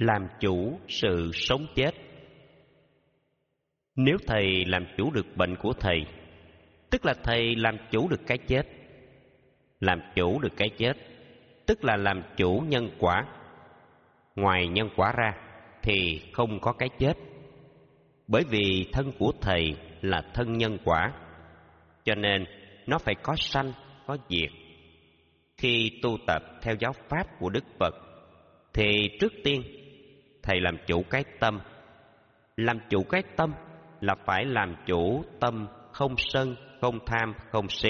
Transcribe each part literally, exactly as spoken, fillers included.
làm chủ sự sống chết. Nếu thầy làm chủ được bệnh của thầy, tức là thầy làm chủ được cái chết. Làm chủ được cái chết, tức là làm chủ nhân quả. Ngoài nhân quả ra thì không có cái chết. Bởi vì thân của thầy là thân nhân quả, cho nên nó phải có sanh, có diệt. Khi tu tập theo giáo pháp của Đức Phật, thì trước tiên thầy làm chủ cái tâm. Làm chủ cái tâm là phải làm chủ tâm không sân, không tham, không si.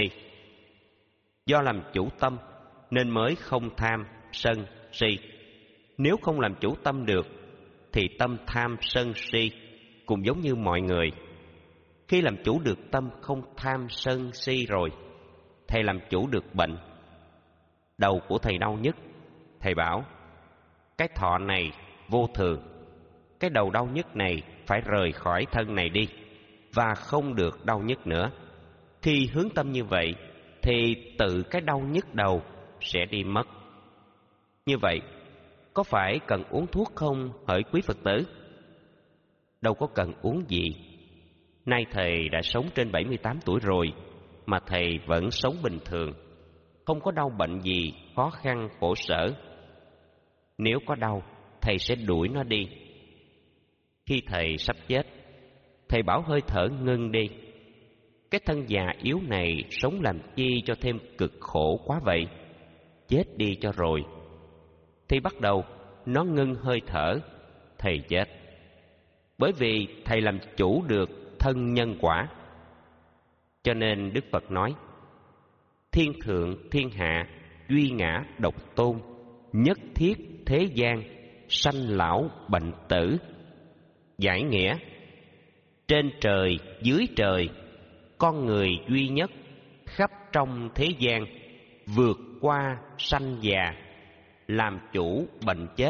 Do làm chủ tâm nên mới không tham, sân, si. Nếu không làm chủ tâm được thì tâm tham, sân, si cũng giống như mọi người. Khi làm chủ được tâm không tham, sân, si rồi, thầy làm chủ được bệnh. Đầu của thầy đau nhức, thầy bảo cái thọ này vô thường, cái đầu đau nhức này phải rời khỏi thân này đi và không được đau nhức nữa. Khi hướng tâm như vậy thì tự cái đau nhức đầu sẽ đi mất. Như vậy có phải cần uống thuốc không hỡi quý Phật tử? Đâu có cần uống gì. Nay thầy đã sống trên bảy mươi tám tuổi rồi mà thầy vẫn sống bình thường, không có đau bệnh gì khó khăn khổ sở. Nếu có đau, thầy sẽ đuổi nó đi. Khi thầy sắp chết, thầy bảo hơi thở ngưng đi. Cái thân già yếu này sống làm chi cho thêm cực khổ quá vậy? Chết đi cho rồi. Thì bắt đầu nó ngưng hơi thở, thầy chết. Bởi vì thầy làm chủ được thân nhân quả. Cho nên Đức Phật nói: thiên thượng thiên hạ, duy ngã độc tôn, nhất thiết thế gian, sanh lão bệnh tử. Giải nghĩa: trên trời dưới trời, con người duy nhất khắp trong thế gian, vượt qua sanh già, làm chủ bệnh chết.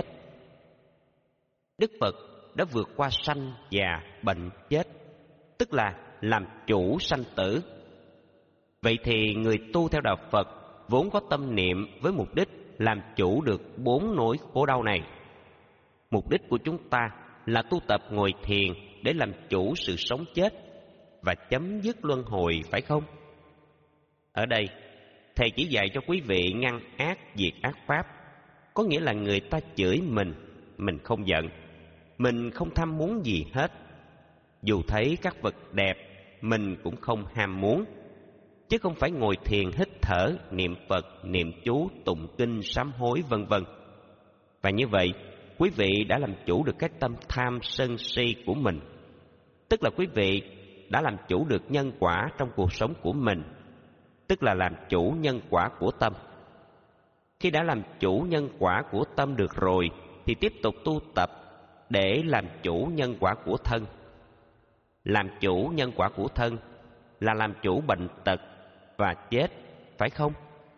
Đức Phật đã vượt qua sanh già bệnh chết, tức là làm chủ sanh tử. Vậy thì người tu theo đạo Phật vốn có tâm niệm với mục đích làm chủ được bốn nỗi khổ đau này. Mục đích của chúng ta là tu tập ngồi thiền để làm chủ sự sống chết và chấm dứt luân hồi, phải không? Ở đây, thầy chỉ dạy cho quý vị ngăn ác diệt ác pháp. Có nghĩa là người ta chửi mình, mình không giận, mình không tham muốn gì hết. Dù thấy các vật đẹp, mình cũng không ham muốn. Chứ không phải ngồi thiền hít thở, niệm Phật, niệm chú, tụng kinh, sám hối vân vân. Và như vậy, quý vị đã làm chủ được cái tâm tham sân si của mình. Tức là quý vị đã làm chủ được nhân quả trong cuộc sống của mình, tức là làm chủ nhân quả của tâm. Khi đã làm chủ nhân quả của tâm được rồi thì tiếp tục tu tập để làm chủ nhân quả của thân. Làm chủ nhân quả của thân là làm chủ bệnh tật và chết, phải không?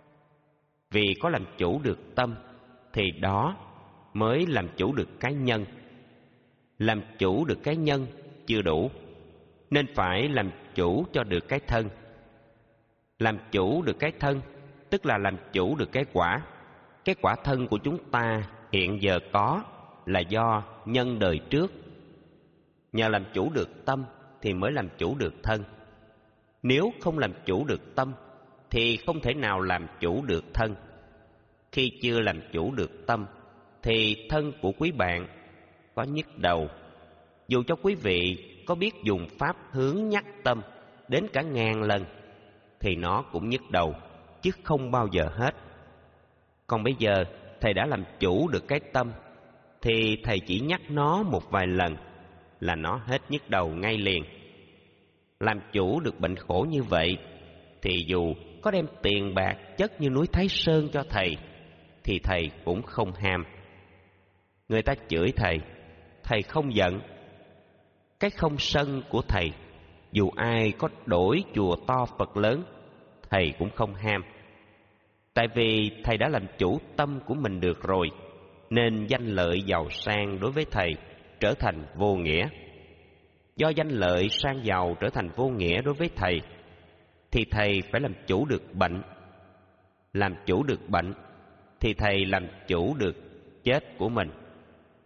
Vì có làm chủ được tâm thì đó mới làm chủ được cái nhân. Làm chủ được cái nhân chưa đủ, nên phải làm chủ cho được cái thân. Làm chủ được cái thân tức là làm chủ được cái quả. Cái quả thân của chúng ta hiện giờ có là do nhân đời trước. Nhờ làm chủ được tâm thì mới làm chủ được thân. Nếu không làm chủ được tâm thì không thể nào làm chủ được thân. Khi chưa làm chủ được tâm thì thân của quý bạn có nhức đầu. Dù cho quý vị có biết dùng pháp hướng nhắc tâm đến cả ngàn lần thì nó cũng nhức đầu, chứ không bao giờ hết. Còn bây giờ thầy đã làm chủ được cái tâm thì thầy chỉ nhắc nó một vài lần là nó hết nhức đầu ngay liền. Làm chủ được bệnh khổ như vậy thì dù có đem tiền bạc chất như núi Thái Sơn cho thầy thì thầy cũng không ham. Người ta chửi thầy, thầy không giận. Cái không sân của thầy, dù ai có đổi chùa to Phật lớn, thầy cũng không ham. Tại vì thầy đã làm chủ tâm của mình được rồi, nên danh lợi giàu sang đối với thầy trở thành vô nghĩa. Do danh lợi sang giàu trở thành vô nghĩa đối với thầy, thì thầy phải làm chủ được bệnh. Làm chủ được bệnh thì thầy làm chủ được chết của mình.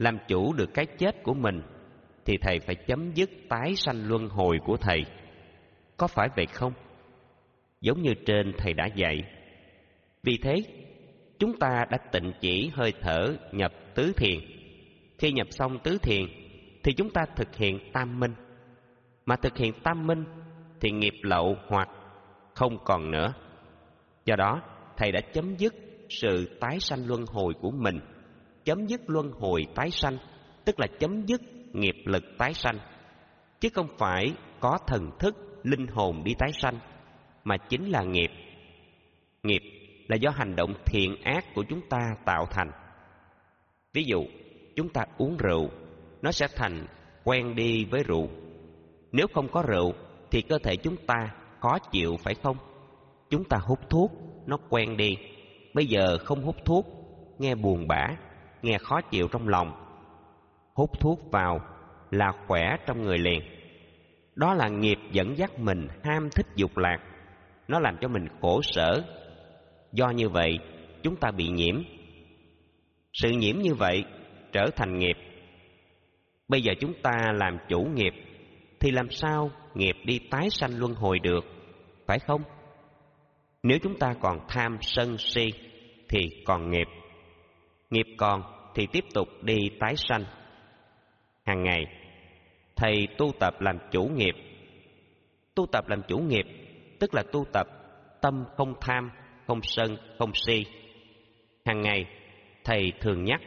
làm chủ được cái chết của mình, thì thầy phải chấm dứt tái sanh luân hồi của thầy. Có phải vậy không? Giống như trên thầy đã dạy. Vì thế, chúng ta đã tịnh chỉ hơi thở nhập tứ thiền. Khi nhập xong tứ thiền, thì chúng ta thực hiện tam minh. Mà thực hiện tam minh, thì nghiệp lậu hoặc không còn nữa. Do đó, thầy đã chấm dứt sự tái sanh luân hồi của mình. Chấm dứt luân hồi tái sanh, tức là chấm dứt nghiệp lực tái sanh, chứ không phải có thần thức, linh hồn đi tái sanh, mà chính là nghiệp. Nghiệp là do hành động thiện ác của chúng ta tạo thành. Ví dụ, chúng ta uống rượu, nó sẽ thành quen đi với rượu. Nếu không có rượu, thì cơ thể chúng ta khó chịu, phải không? Chúng ta hút thuốc, nó quen đi. Bây giờ không hút thuốc, nghe buồn bã, nghe khó chịu trong lòng. Hút thuốc vào là khỏe trong người liền. Đó là nghiệp dẫn dắt mình ham thích dục lạc, nó làm cho mình khổ sở. Do như vậy, chúng ta bị nhiễm. Sự nhiễm như vậy trở thành nghiệp. Bây giờ chúng ta làm chủ nghiệp, thì làm sao nghiệp đi tái sanh luân hồi được, phải không? Nếu chúng ta còn tham sân si, thì còn nghiệp. Nghiệp còn thì tiếp tục đi tái sanh. Hàng ngày, thầy tu tập làm chủ nghiệp. Tu tập làm chủ nghiệp, tức là tu tập tâm không tham, không sân, không si. Hàng ngày, thầy thường nhắc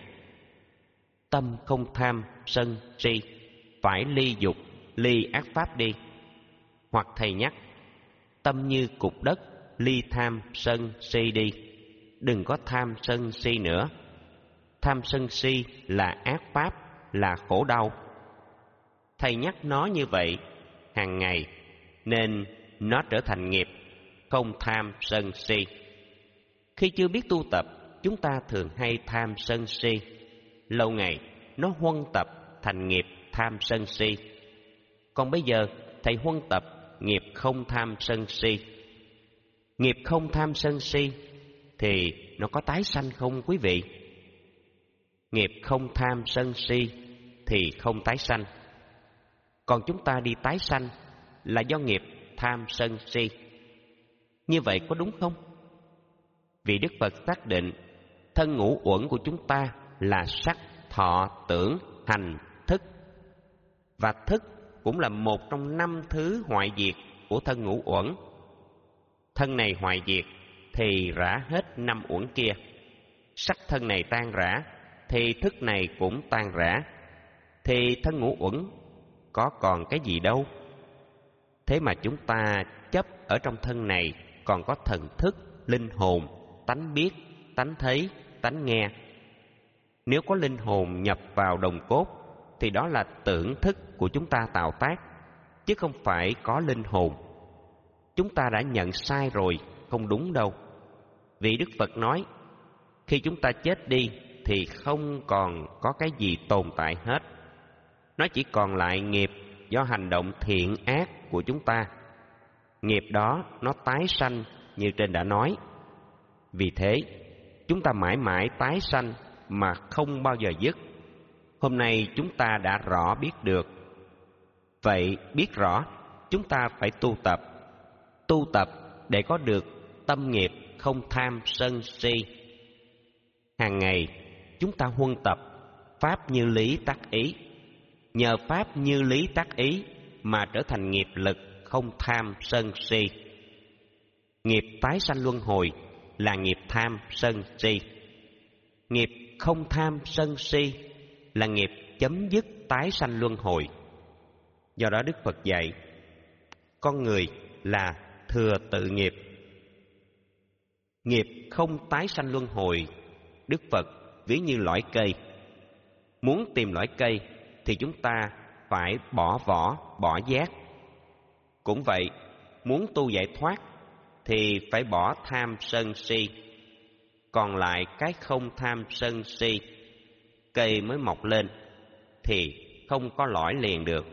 tâm không tham, sân, si, phải ly dục, ly ác pháp đi. Hoặc thầy nhắc tâm như cục đất, ly tham, sân, si đi. Đừng có tham, sân, si nữa. Tham, sân, si là ác pháp, là khổ đau. Thầy nhắc nó như vậy hàng ngày, nên nó trở thành nghiệp, không tham, sân, si. Khi chưa biết tu tập, chúng ta thường hay tham, sân, si. Lâu ngày, nó huân tập thành nghiệp tham, sân, si. Còn bây giờ, thầy huân tập nghiệp không tham, sân, si. Nghiệp không tham, sân, si thì nó có tái sanh không quý vị? Nghiệp không tham, sân, si thì không tái sanh. Còn chúng ta đi tái sanh là do nghiệp tham, sân, si. Như vậy có đúng không? Vì Đức Phật xác định thân ngũ uẩn của chúng ta là sắc, thọ, tưởng, hành, thức. Và thức cũng là một trong năm thứ hoại diệt của thân ngũ uẩn. Thân này hoại diệt thì rã hết năm uẩn kia. Sắc thân này tan rã thì thức này cũng tan rã. Thì thân ngũ uẩn có còn cái gì đâu. Thế mà chúng ta chấp ở trong thân này còn có thần thức, linh hồn, tánh biết, tánh thấy, tánh nghe. Nếu có linh hồn nhập vào đồng cốt thì đó là tưởng thức của chúng ta tạo tác, chứ không phải có linh hồn. Chúng ta đã nhận sai rồi, không đúng đâu. Vì Đức Phật nói, khi chúng ta chết đi thì không còn có cái gì tồn tại hết. Nó chỉ còn lại nghiệp do hành động thiện ác của chúng ta. Nghiệp đó nó tái sanh như trên đã nói. Vì thế, chúng ta mãi mãi tái sanh mà không bao giờ dứt. Hôm nay chúng ta đã rõ biết được. Vậy biết rõ, chúng ta phải tu tập. Tu tập để có được tâm nghiệp không tham sân si. Hàng ngày, chúng ta huân tập pháp như lý tác ý. Nhờ pháp như lý tác ý mà trở thành nghiệp lực không tham sân si. Nghiệp tái sanh luân hồi là nghiệp tham sân si. Nghiệp không tham sân si là nghiệp chấm dứt tái sanh luân hồi. Do đó Đức Phật dạy, con người là thừa tự nghiệp. Nghiệp không tái sanh luân hồi, Đức Phật ví như lõi cây. Muốn tìm lõi cây thì chúng ta phải bỏ vỏ, bỏ giác. Cũng vậy, muốn tu giải thoát thì phải bỏ tham sân si. Còn lại cái không tham sân si, cây mới mọc lên thì không có lõi liền được.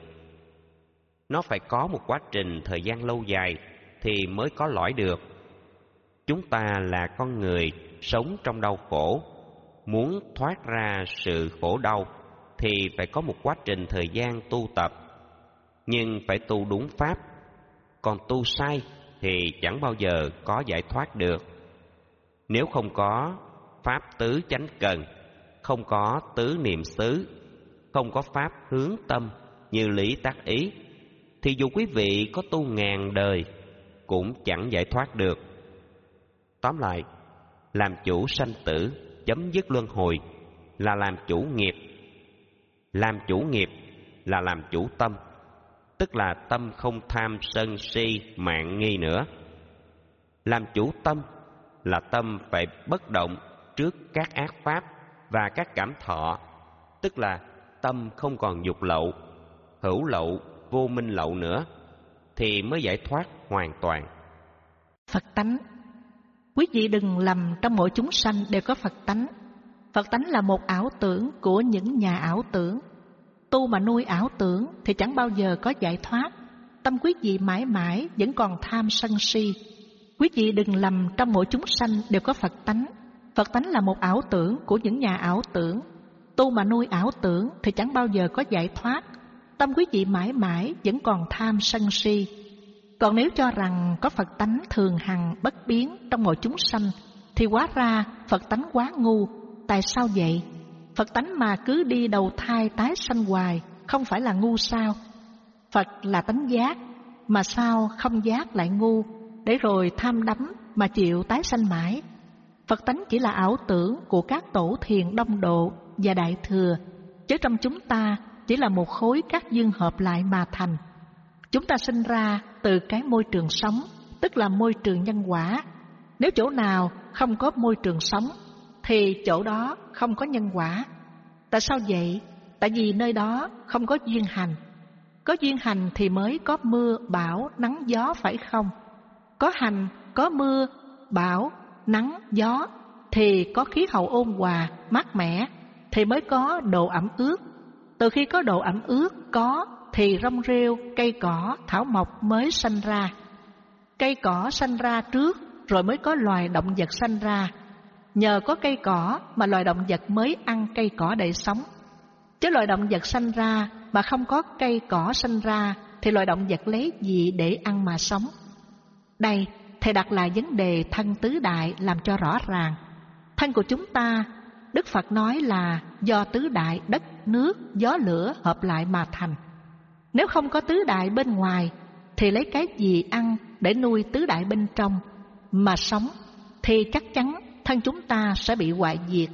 Nó phải có một quá trình thời gian lâu dài thì mới có lõi được. Chúng ta là con người sống trong đau khổ, muốn thoát ra sự khổ đau thì phải có một quá trình thời gian tu tập, nhưng phải tu đúng pháp. Còn tu sai thì chẳng bao giờ có giải thoát được. Nếu không có pháp tứ chánh cần, không có tứ niệm xứ, không có pháp hướng tâm như lý tác ý, thì dù quý vị có tu ngàn đời cũng chẳng giải thoát được. Tóm lại, làm chủ sanh tử, chấm dứt luân hồi là làm chủ nghiệp. Làm chủ nghiệp là làm chủ tâm, tức là tâm không tham sân si mạn nghi nữa. Làm chủ tâm là tâm phải bất động trước các ác pháp và các cảm thọ, tức là tâm không còn dục lậu, hữu lậu, vô minh lậu nữa, thì mới giải thoát hoàn toàn. Phật tánh. Quý vị đừng lầm, trong mỗi chúng sanh đều có Phật tánh. Phật tánh là một ảo tưởng của những nhà ảo tưởng. Tu mà nuôi ảo tưởng thì chẳng bao giờ có giải thoát. Tâm quý vị mãi mãi vẫn còn tham sân si. Quý vị đừng lầm, trong mỗi chúng sanh đều có Phật tánh. Phật tánh là một ảo tưởng của những nhà ảo tưởng. Tu mà nuôi ảo tưởng thì chẳng bao giờ có giải thoát. Tâm quý vị mãi mãi vẫn còn tham sân si. Còn nếu cho rằng có Phật tánh thường hằng bất biến trong mỗi chúng sanh, thì hóa ra Phật tánh quá ngu. Tại sao vậy? Phật tánh mà cứ đi đầu thai tái sanh hoài, không phải là ngu sao? Phật là tánh giác, mà sao không giác lại ngu, để rồi tham đắm mà chịu tái sanh mãi? Phật tánh chỉ là ảo tưởng của các tổ thiền đông độ và đại thừa, chứ trong chúng ta chỉ là một khối các dương hợp lại mà thành. Chúng ta sinh ra từ cái môi trường sống, tức là môi trường nhân quả. Nếu chỗ nào không có môi trường sống, thì chỗ đó không có nhân quả. Tại sao vậy? Tại vì nơi đó không có duyên hành. Có duyên hành thì mới có mưa, bão, nắng, gió, phải không? Có hành, có mưa, bão, nắng, gió, thì có khí hậu ôn hòa, mát mẻ, thì mới có độ ẩm ướt. Từ khi có độ ẩm ướt có, thì rong rêu, cây cỏ, thảo mộc mới sanh ra. Cây cỏ sanh ra trước, rồi mới có loài động vật sanh ra. Nhờ có cây cỏ mà loài động vật mới ăn cây cỏ để sống. Chứ loài động vật sanh ra mà không có cây cỏ sanh ra, thì loài động vật lấy gì để ăn mà sống? Đây, thầy đặt lại vấn đề thân tứ đại làm cho rõ ràng. Thân của chúng ta, Đức Phật nói là do tứ đại đất, nước, gió, lửa hợp lại mà thành. Nếu không có tứ đại bên ngoài, thì lấy cái gì ăn để nuôi tứ đại bên trong mà sống, thì chắc chắn thân chúng ta sẽ bị hoại diệt.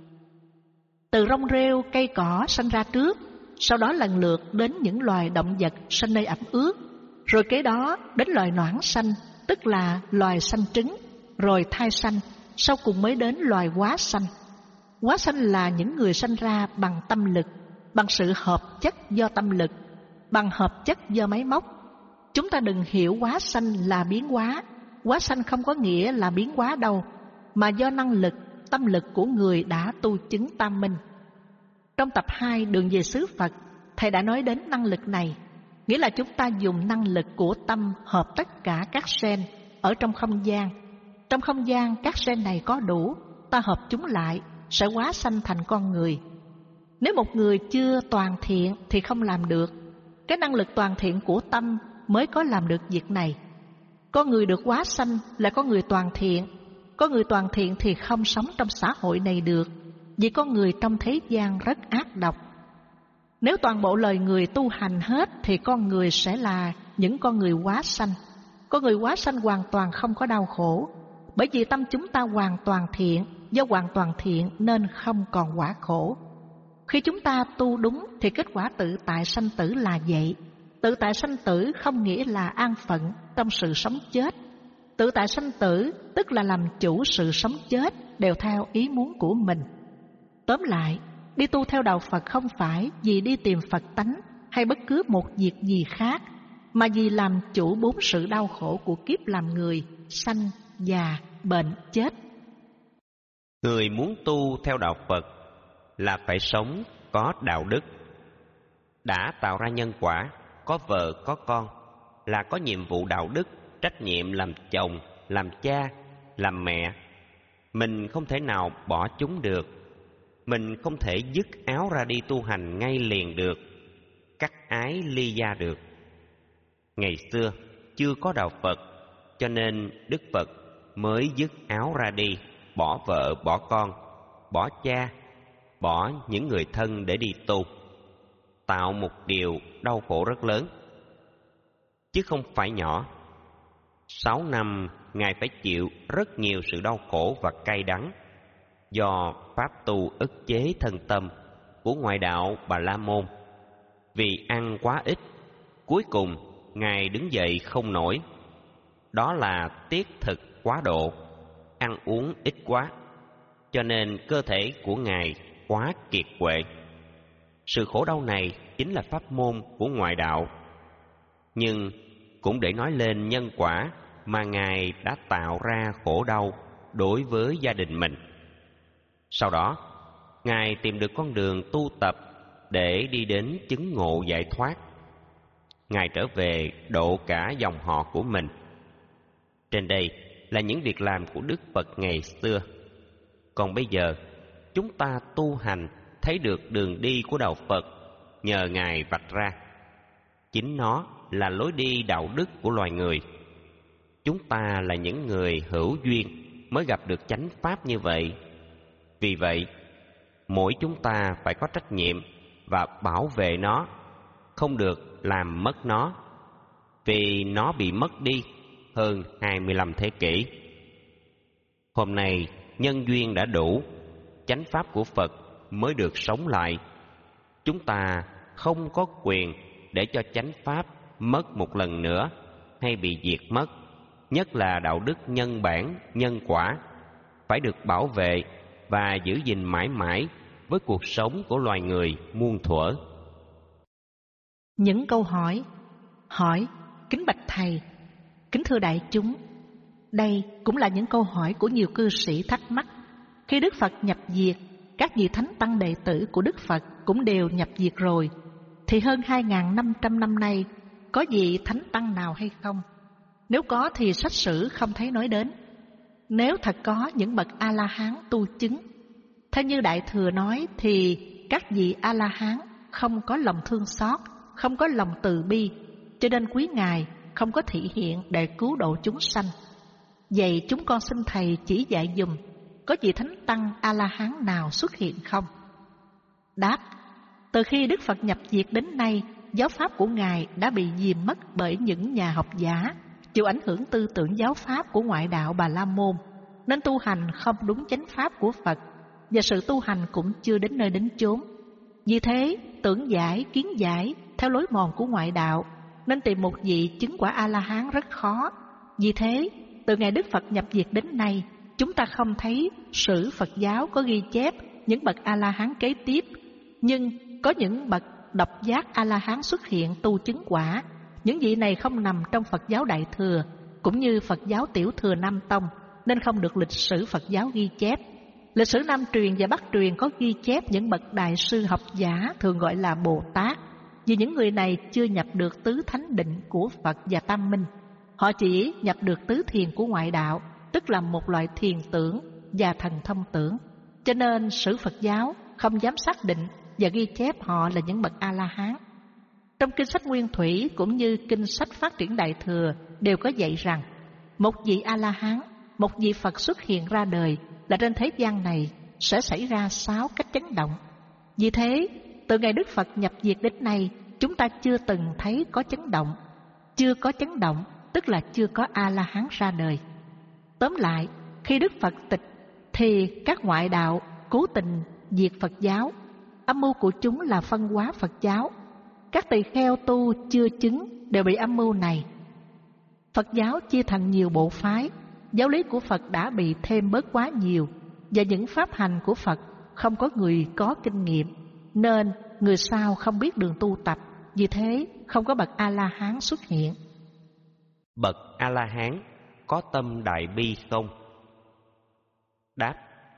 Từ rong rêu, cây cỏ sanh ra trước, sau đó lần lượt đến những loài động vật sanh nơi ẩm ướt, rồi kế đó đến loài noãn sanh, tức là loài sanh trứng, rồi thai sanh, sau cùng mới đến loài hóa sanh. Hóa sanh là những người sanh ra bằng tâm lực, bằng sự hợp chất do tâm lực, bằng hợp chất do máy móc. Chúng ta đừng hiểu hóa sanh là biến hóa. Hóa sanh không có nghĩa là biến hóa đâu, mà do năng lực, tâm lực của người đã tu chứng tam minh. Trong tập hai Đường về xứ Phật, thầy đã nói đến năng lực này, nghĩa là chúng ta dùng năng lực của tâm hợp tất cả các sen ở trong không gian. Trong không gian các sen này có đủ, ta hợp chúng lại sẽ hóa sanh thành con người. Nếu một người chưa toàn thiện thì không làm được. Cái năng lực toàn thiện của tâm mới có làm được việc này. Con người được hóa sanh là con người toàn thiện. Con người toàn thiện thì không sống trong xã hội này được, vì con người trong thế gian rất ác độc. Nếu toàn bộ lời người tu hành hết thì con người sẽ là những con người hóa sanh. Con người hóa sanh hoàn toàn không có đau khổ, bởi vì tâm chúng ta hoàn toàn thiện. Do hoàn toàn thiện nên không còn quả khổ. Khi chúng ta tu đúng thì kết quả tự tại sanh tử là vậy. Tự tại sanh tử không nghĩa là an phận trong sự sống chết. Tự tại sanh tử tức là làm chủ sự sống chết đều theo ý muốn của mình. Tóm lại, đi tu theo đạo Phật không phải vì đi tìm Phật tánh hay bất cứ một việc gì khác, mà vì làm chủ bốn sự đau khổ của kiếp làm người: sanh, già, bệnh, chết. Người muốn tu theo đạo Phật là phải sống có đạo đức. Đã tạo ra nhân quả, có vợ có con, là có nhiệm vụ đạo đức, trách nhiệm làm chồng, làm cha, làm mẹ. Mình không thể nào bỏ chúng được. mình không thể dứt áo ra đi tu hành ngay liền được, cắt ái ly gia được. Ngày xưa chưa có đạo Phật, cho nên Đức Phật mới dứt áo ra đi, bỏ vợ, bỏ con, bỏ cha, bỏ những người thân để đi tu, tạo một điều đau khổ rất lớn, chứ không phải nhỏ. Sáu năm Ngài phải chịu rất nhiều sự đau khổ và cay đắng do pháp tu ức chế thân tâm của ngoại đạo Bà La Môn. Vì ăn quá ít, cuối cùng Ngài đứng dậy không nổi. Đó là tiết thực quá độ, ăn uống ít quá, cho nên cơ thể của Ngài quá kiệt quệ. Sự khổ đau này chính là pháp môn của ngoại đạo, nhưng cũng để nói lên nhân quả mà Ngài đã tạo ra khổ đau đối với gia đình mình. Sau đó, Ngài tìm được con đường tu tập để đi đến chứng ngộ giải thoát. Ngài trở về độ cả dòng họ của mình. Trên đây là những việc làm của Đức Phật ngày xưa. Còn bây giờ, chúng ta tu hành thấy được đường đi của đạo Phật nhờ Ngài vạch ra. Chính nó là lối đi đạo đức của loài người. Chúng ta là những người hữu duyên mới gặp được chánh pháp như vậy. Vì vậy, mỗi chúng ta phải có trách nhiệm và bảo vệ nó, không được làm mất nó, vì nó bị mất đi hơn hai mươi lăm thế kỷ. Hôm nay nhân duyên đã đủ, chánh pháp của Phật mới được sống lại. Chúng ta không có quyền để cho chánh pháp mất một lần nữa hay bị diệt mất, nhất là đạo đức nhân bản, nhân quả, phải được bảo vệ và giữ gìn mãi mãi với cuộc sống của loài người muôn thuở. Những câu hỏi. Hỏi: kính bạch Thầy, kính thưa đại chúng, đây cũng là những câu hỏi của nhiều cư sĩ thắc mắc. Khi Đức Phật nhập diệt, các vị thánh tăng đệ tử của Đức Phật cũng đều nhập diệt rồi, thì hơn hai nghìn năm trăm năm nay có vị thánh tăng nào hay không? Nếu có thì sách sử không thấy nói đến. Nếu thật có những bậc A-la-hán tu chứng, theo như Đại Thừa nói, thì các vị A-la-hán không có lòng thương xót, không có lòng từ bi, cho nên quý Ngài không có thị hiện để cứu độ chúng sanh. Vậy chúng con xin Thầy chỉ dạy dùm, có vị thánh tăng A-la-hán nào xuất hiện không? Đáp: từ khi Đức Phật nhập diệt đến nay, giáo pháp của Ngài đã bị dìm mất bởi những nhà học giả chịu ảnh hưởng tư tưởng giáo pháp của ngoại đạo Bà La Môn, nên tu hành không đúng chánh pháp của Phật, và sự tu hành cũng chưa đến nơi đến chốn. Vì thế, tưởng giải, kiến giải theo lối mòn của ngoại đạo, nên tìm một vị chứng quả A-la-hán rất khó. Vì thế, từ ngày Đức Phật nhập diệt đến nay, chúng ta không thấy sử Phật giáo có ghi chép những bậc A-la-hán kế tiếp, nhưng có những bậc độc giác A-la-hán xuất hiện tu chứng quả. Những vị này không nằm trong Phật giáo Đại Thừa, cũng như Phật giáo Tiểu Thừa Nam Tông, nên không được lịch sử Phật giáo ghi chép. Lịch sử Nam truyền và Bắc truyền có ghi chép những bậc đại sư học giả thường gọi là Bồ Tát, vì những người này chưa nhập được tứ thánh định của Phật và Tam Minh. Họ chỉ nhập được tứ thiền của ngoại đạo, tức là một loại thiền tưởng và thần thông tưởng. Cho nên sử Phật giáo không dám xác định và ghi chép họ là những bậc A-la-hán. Trong kinh sách Nguyên Thủy cũng như kinh sách Phát triển Đại Thừa đều có dạy rằng một vị A-la-hán, một vị Phật xuất hiện ra đời là trên thế gian này sẽ xảy ra sáu cách chấn động. Vì thế, từ ngày Đức Phật nhập diệt đến nay, chúng ta chưa từng thấy có chấn động. Chưa có chấn động tức là chưa có A-la-hán ra đời. Tóm lại, khi Đức Phật tịch thì các ngoại đạo cố tình diệt Phật giáo. Âm mưu của chúng là phân hóa Phật giáo. Các tỳ kheo tu chưa chứng đều bị âm mưu này. Phật giáo chia thành nhiều bộ phái, giáo lý của Phật đã bị thêm bớt quá nhiều, và những pháp hành của Phật không có người có kinh nghiệm, nên người sau không biết đường tu tập. Vì thế không có bậc A-la-hán xuất hiện. Bậc A-la-hán có tâm đại bi không? Đáp: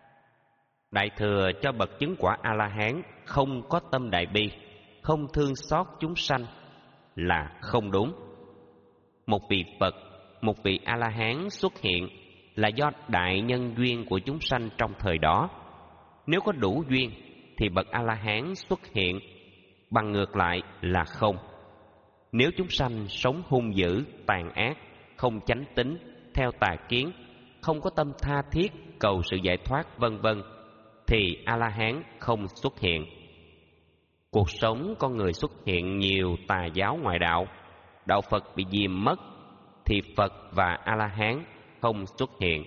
Đại Thừa cho bậc chứng quả A-la-hán không có tâm đại bi, không thương xót chúng sanh là không đúng. Một vị Phật, một vị A-la-hán xuất hiện là do đại nhân duyên của chúng sanh trong thời đó. Nếu có đủ duyên thì bậc A-la-hán xuất hiện, bằng ngược lại là không. Nếu chúng sanh sống hung dữ, tàn ác, không chánh tín, theo tà kiến, không có tâm tha thiết cầu sự giải thoát vân vân, thì A-la-hán không xuất hiện. Cuộc sống con người xuất hiện nhiều tà giáo ngoại đạo, đạo Phật bị dìm mất, thì Phật và A-la-hán không xuất hiện.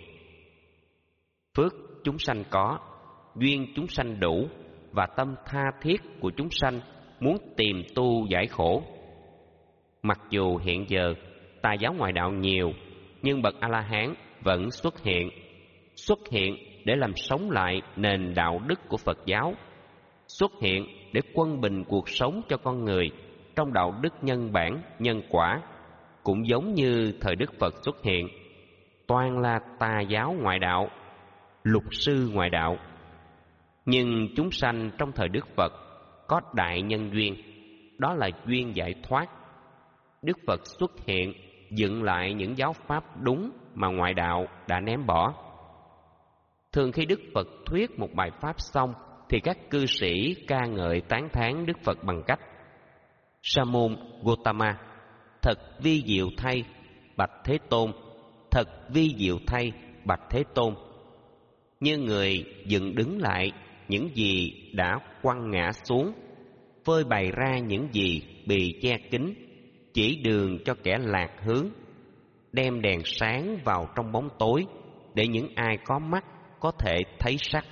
Phước chúng sanh có, duyên chúng sanh đủ, và tâm tha thiết của chúng sanh muốn tìm tu giải khổ. Mặc dù hiện giờ tà giáo ngoại đạo nhiều, nhưng bậc A-la-hán vẫn xuất hiện, xuất hiện để làm sống lại nền đạo đức của Phật giáo, xuất hiện để quân bình cuộc sống cho con người trong đạo đức nhân bản, nhân quả, cũng giống như thời Đức Phật xuất hiện. Toàn là tà giáo ngoại đạo, lục sư ngoại đạo. Nhưng chúng sanh trong thời Đức Phật có đại nhân duyên, đó là duyên giải thoát. Đức Phật xuất hiện dựng lại những giáo pháp đúng mà ngoại đạo đã ném bỏ. Thường khi Đức Phật thuyết một bài pháp xong, thì các cư sĩ ca ngợi tán thán Đức Phật bằng cách: Sa môn Gotama, thật vi diệu thay, bạch Thế Tôn, thật vi diệu thay, bạch Thế Tôn. Như người dựng đứng lại những gì đã quăng ngã xuống, phơi bày ra những gì bị che kín, chỉ đường cho kẻ lạc hướng, đem đèn sáng vào trong bóng tối, để những ai có mắt có thể thấy sắc.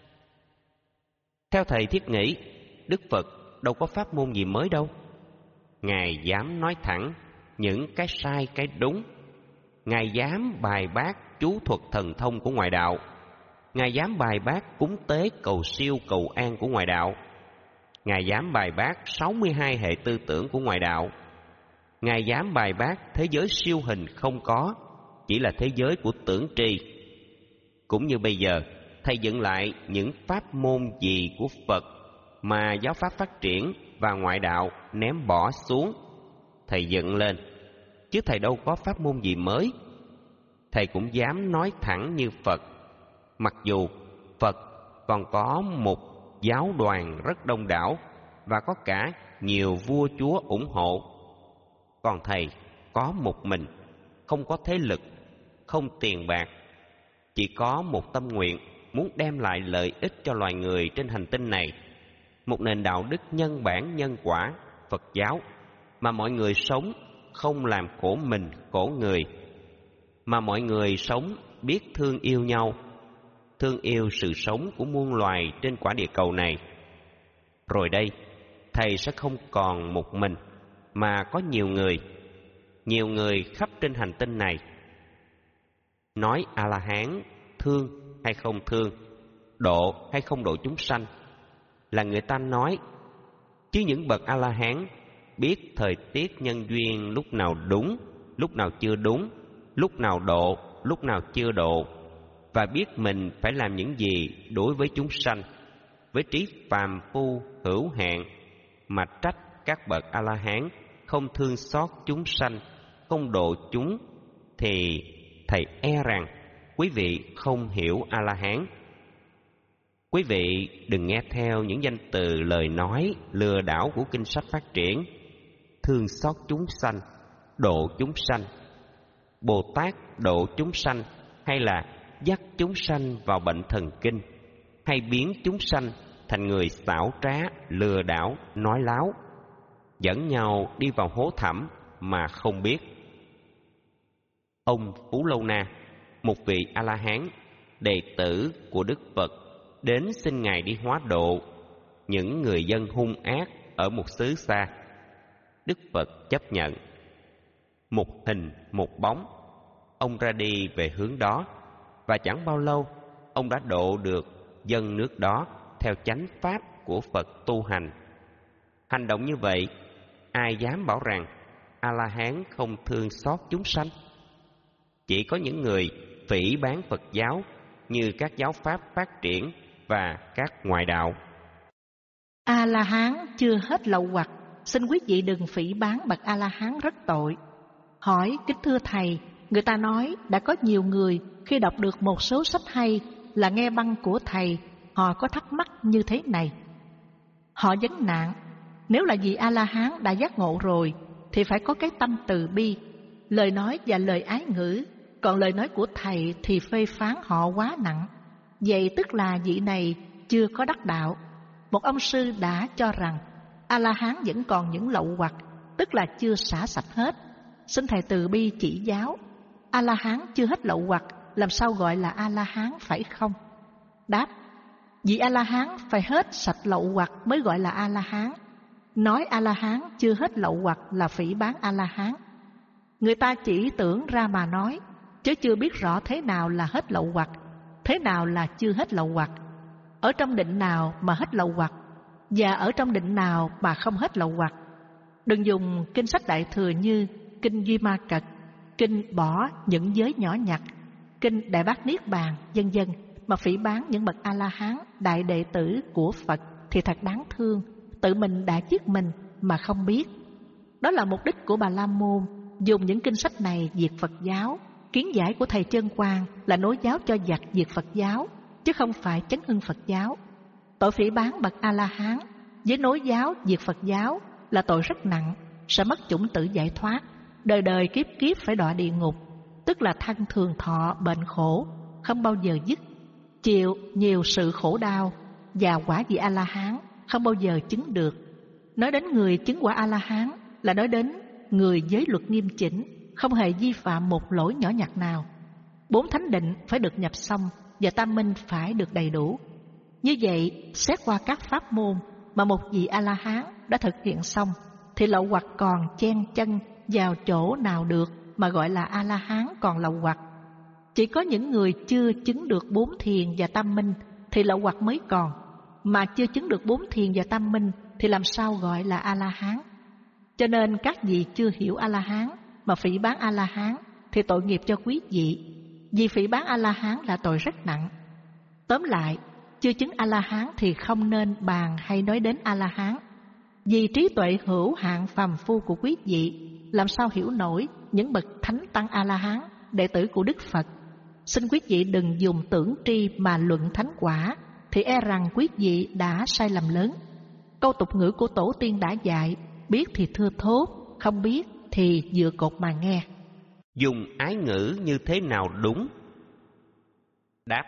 Theo thầy thiết nghĩ, Đức Phật đâu có pháp môn gì mới đâu. Ngài dám nói thẳng những cái sai cái đúng. Ngài dám bài bác chú thuật thần thông của ngoại đạo. Ngài dám bài bác cúng tế cầu siêu cầu an của ngoại đạo. Ngài dám bài bác sáu mươi hai hệ tư tưởng của ngoại đạo. Ngài dám bài bác thế giới siêu hình không có, chỉ là thế giới của tưởng tri. Cũng như bây giờ, thầy dựng lại những pháp môn gì của Phật mà giáo pháp phát triển và ngoại đạo ném bỏ xuống, thầy dựng lên, chứ thầy đâu có pháp môn gì mới. Thầy cũng dám nói thẳng như Phật, mặc dù Phật còn có một giáo đoàn rất đông đảo và có cả nhiều vua chúa ủng hộ, còn thầy có một mình, không có thế lực, không tiền bạc, chỉ có một tâm nguyện muốn đem lại lợi ích cho loài người trên hành tinh này, một nền đạo đức nhân bản nhân quả Phật giáo, mà mọi người sống không làm khổ mình khổ người, mà mọi người sống biết thương yêu nhau, thương yêu sự sống của muôn loài trên quả địa cầu này. Rồi đây, thầy sẽ không còn một mình, mà có nhiều người, nhiều người khắp trên hành tinh này. Nói A-la-hán thương hay không thương, độ hay không độ chúng sanh là người ta nói, chứ những bậc A-la-hán biết thời tiết nhân duyên lúc nào đúng, lúc nào chưa đúng, lúc nào độ, lúc nào chưa độ, và biết mình phải làm những gì đối với chúng sanh, với trí phàm phu hữu hạn, mà trách các bậc A-la-hán không thương xót chúng sanh, không độ chúng, thì thầy e rằng quý vị không hiểu A-la-hán. Quý vị đừng nghe theo những danh từ lời nói lừa đảo của kinh sách phát triển: thương xót chúng sanh, độ chúng sanh, Bồ Tát độ chúng sanh, hay là dắt chúng sanh vào bệnh thần kinh, hay biến chúng sanh thành người xảo trá, lừa đảo, nói láo, dẫn nhau đi vào hố thẳm mà không biết. Ông Phú Lâu Na, một vị A-la-hán, đệ tử của Đức Phật, đến xin Ngài đi hóa độ những người dân hung ác ở một xứ xa. Đức Phật chấp nhận. Một hình một bóng, ông ra đi về hướng đó, và chẳng bao lâu ông đã độ được dân nước đó theo chánh pháp của Phật tu hành. Hành động như vậy, ai dám bảo rằng A-la-hán không thương xót chúng sanh? Chỉ có những người phỉ báng Phật giáo như các giáo pháp phát triển và các ngoại đạo. A-la-hán chưa hết lậu hoặc, xin quý vị đừng phỉ báng bậc A-la-hán rất tội. Hỏi kính thưa thầy, người ta nói đã có nhiều người khi đọc được một số sách hay là nghe băng của thầy, họ có thắc mắc như thế này: Họ vấn nạn, nếu là vị A-la-hán đã giác ngộ rồi thì phải có cái tâm từ bi, lời nói và lời ái ngữ, còn lời nói của thầy thì phê phán họ quá nặng. Vậy tức là vị này chưa có đắc đạo. Một ông sư đã cho rằng A-la-hán vẫn còn những lậu hoặc, tức là chưa xả sạch hết. Xin thầy từ bi chỉ giáo, A-la-hán chưa hết lậu hoặc, làm sao gọi là A-la-hán phải không? Đáp, vị A-la-hán phải hết sạch lậu hoặc mới gọi là A-la-hán. Nói A-la-hán chưa hết lậu hoặc là phỉ báng A-la-hán. Người ta chỉ tưởng ra mà nói, chứ chưa biết rõ thế nào là hết lậu hoặc, thế nào là chưa hết lậu hoặc, ở trong định nào mà hết lậu hoặc, và ở trong định nào mà không hết lậu hoặc. Đừng dùng kinh sách Đại Thừa như kinh Duy Ma Cật, kinh bỏ những giới nhỏ nhặt, kinh Đại Bát Niết Bàn, vân vân mà phỉ báng những bậc A-la-hán, đại đệ tử của Phật thì thật đáng thương. Tự mình đã giết mình mà không biết. Đó là mục đích của Bà La Môn dùng những kinh sách này diệt Phật giáo. Kiến giải của thầy Chân Quang là nối giáo cho giặc diệt Phật giáo, chứ không phải chấn hưng Phật giáo. Tội phỉ báng bậc A-la-hán với nối giáo diệt Phật giáo là tội rất nặng, sẽ mất chủng tử giải thoát, đời đời kiếp kiếp phải đọa địa ngục, tức là thân thường thọ bệnh khổ, không bao giờ dứt, chịu nhiều sự khổ đau, và quả vị A-la-hán không bao giờ chứng được. Nói đến người chứng quả A-la-hán là nói đến người giới luật nghiêm chỉnh, không hề vi phạm một lỗi nhỏ nhặt nào. Bốn thánh định phải được nhập xong và tam minh phải được đầy đủ. Như vậy, xét qua các pháp môn mà một vị A-la-hán đã thực hiện xong, thì lậu hoặc còn chen chân vào chỗ nào được mà gọi là A-la-hán còn lậu hoặc. Chỉ có những người chưa chứng được bốn thiền và tam minh thì lậu hoặc mới còn, mà chưa chứng được bốn thiền và tam minh thì làm sao gọi là A-la-hán. Cho nên các vị chưa hiểu A-la-hán mà phỉ báng A-la-hán thì tội nghiệp cho quý vị, vì phỉ báng A-la-hán là tội rất nặng. Tóm lại, chưa chứng A-la-hán thì không nên bàn hay nói đến A-la-hán, vì trí tuệ hữu hạn phàm phu của quý vị làm sao hiểu nổi những bậc thánh tăng A-la-hán, đệ tử của Đức Phật. Xin quý vị đừng dùng tưởng tri mà luận thánh quả, thì e rằng quý vị đã sai lầm lớn. Câu tục ngữ của tổ tiên đã dạy, biết thì thưa thốt, không biết thì dựa cột mà nghe. Dùng ái ngữ như thế nào đúng? Đáp,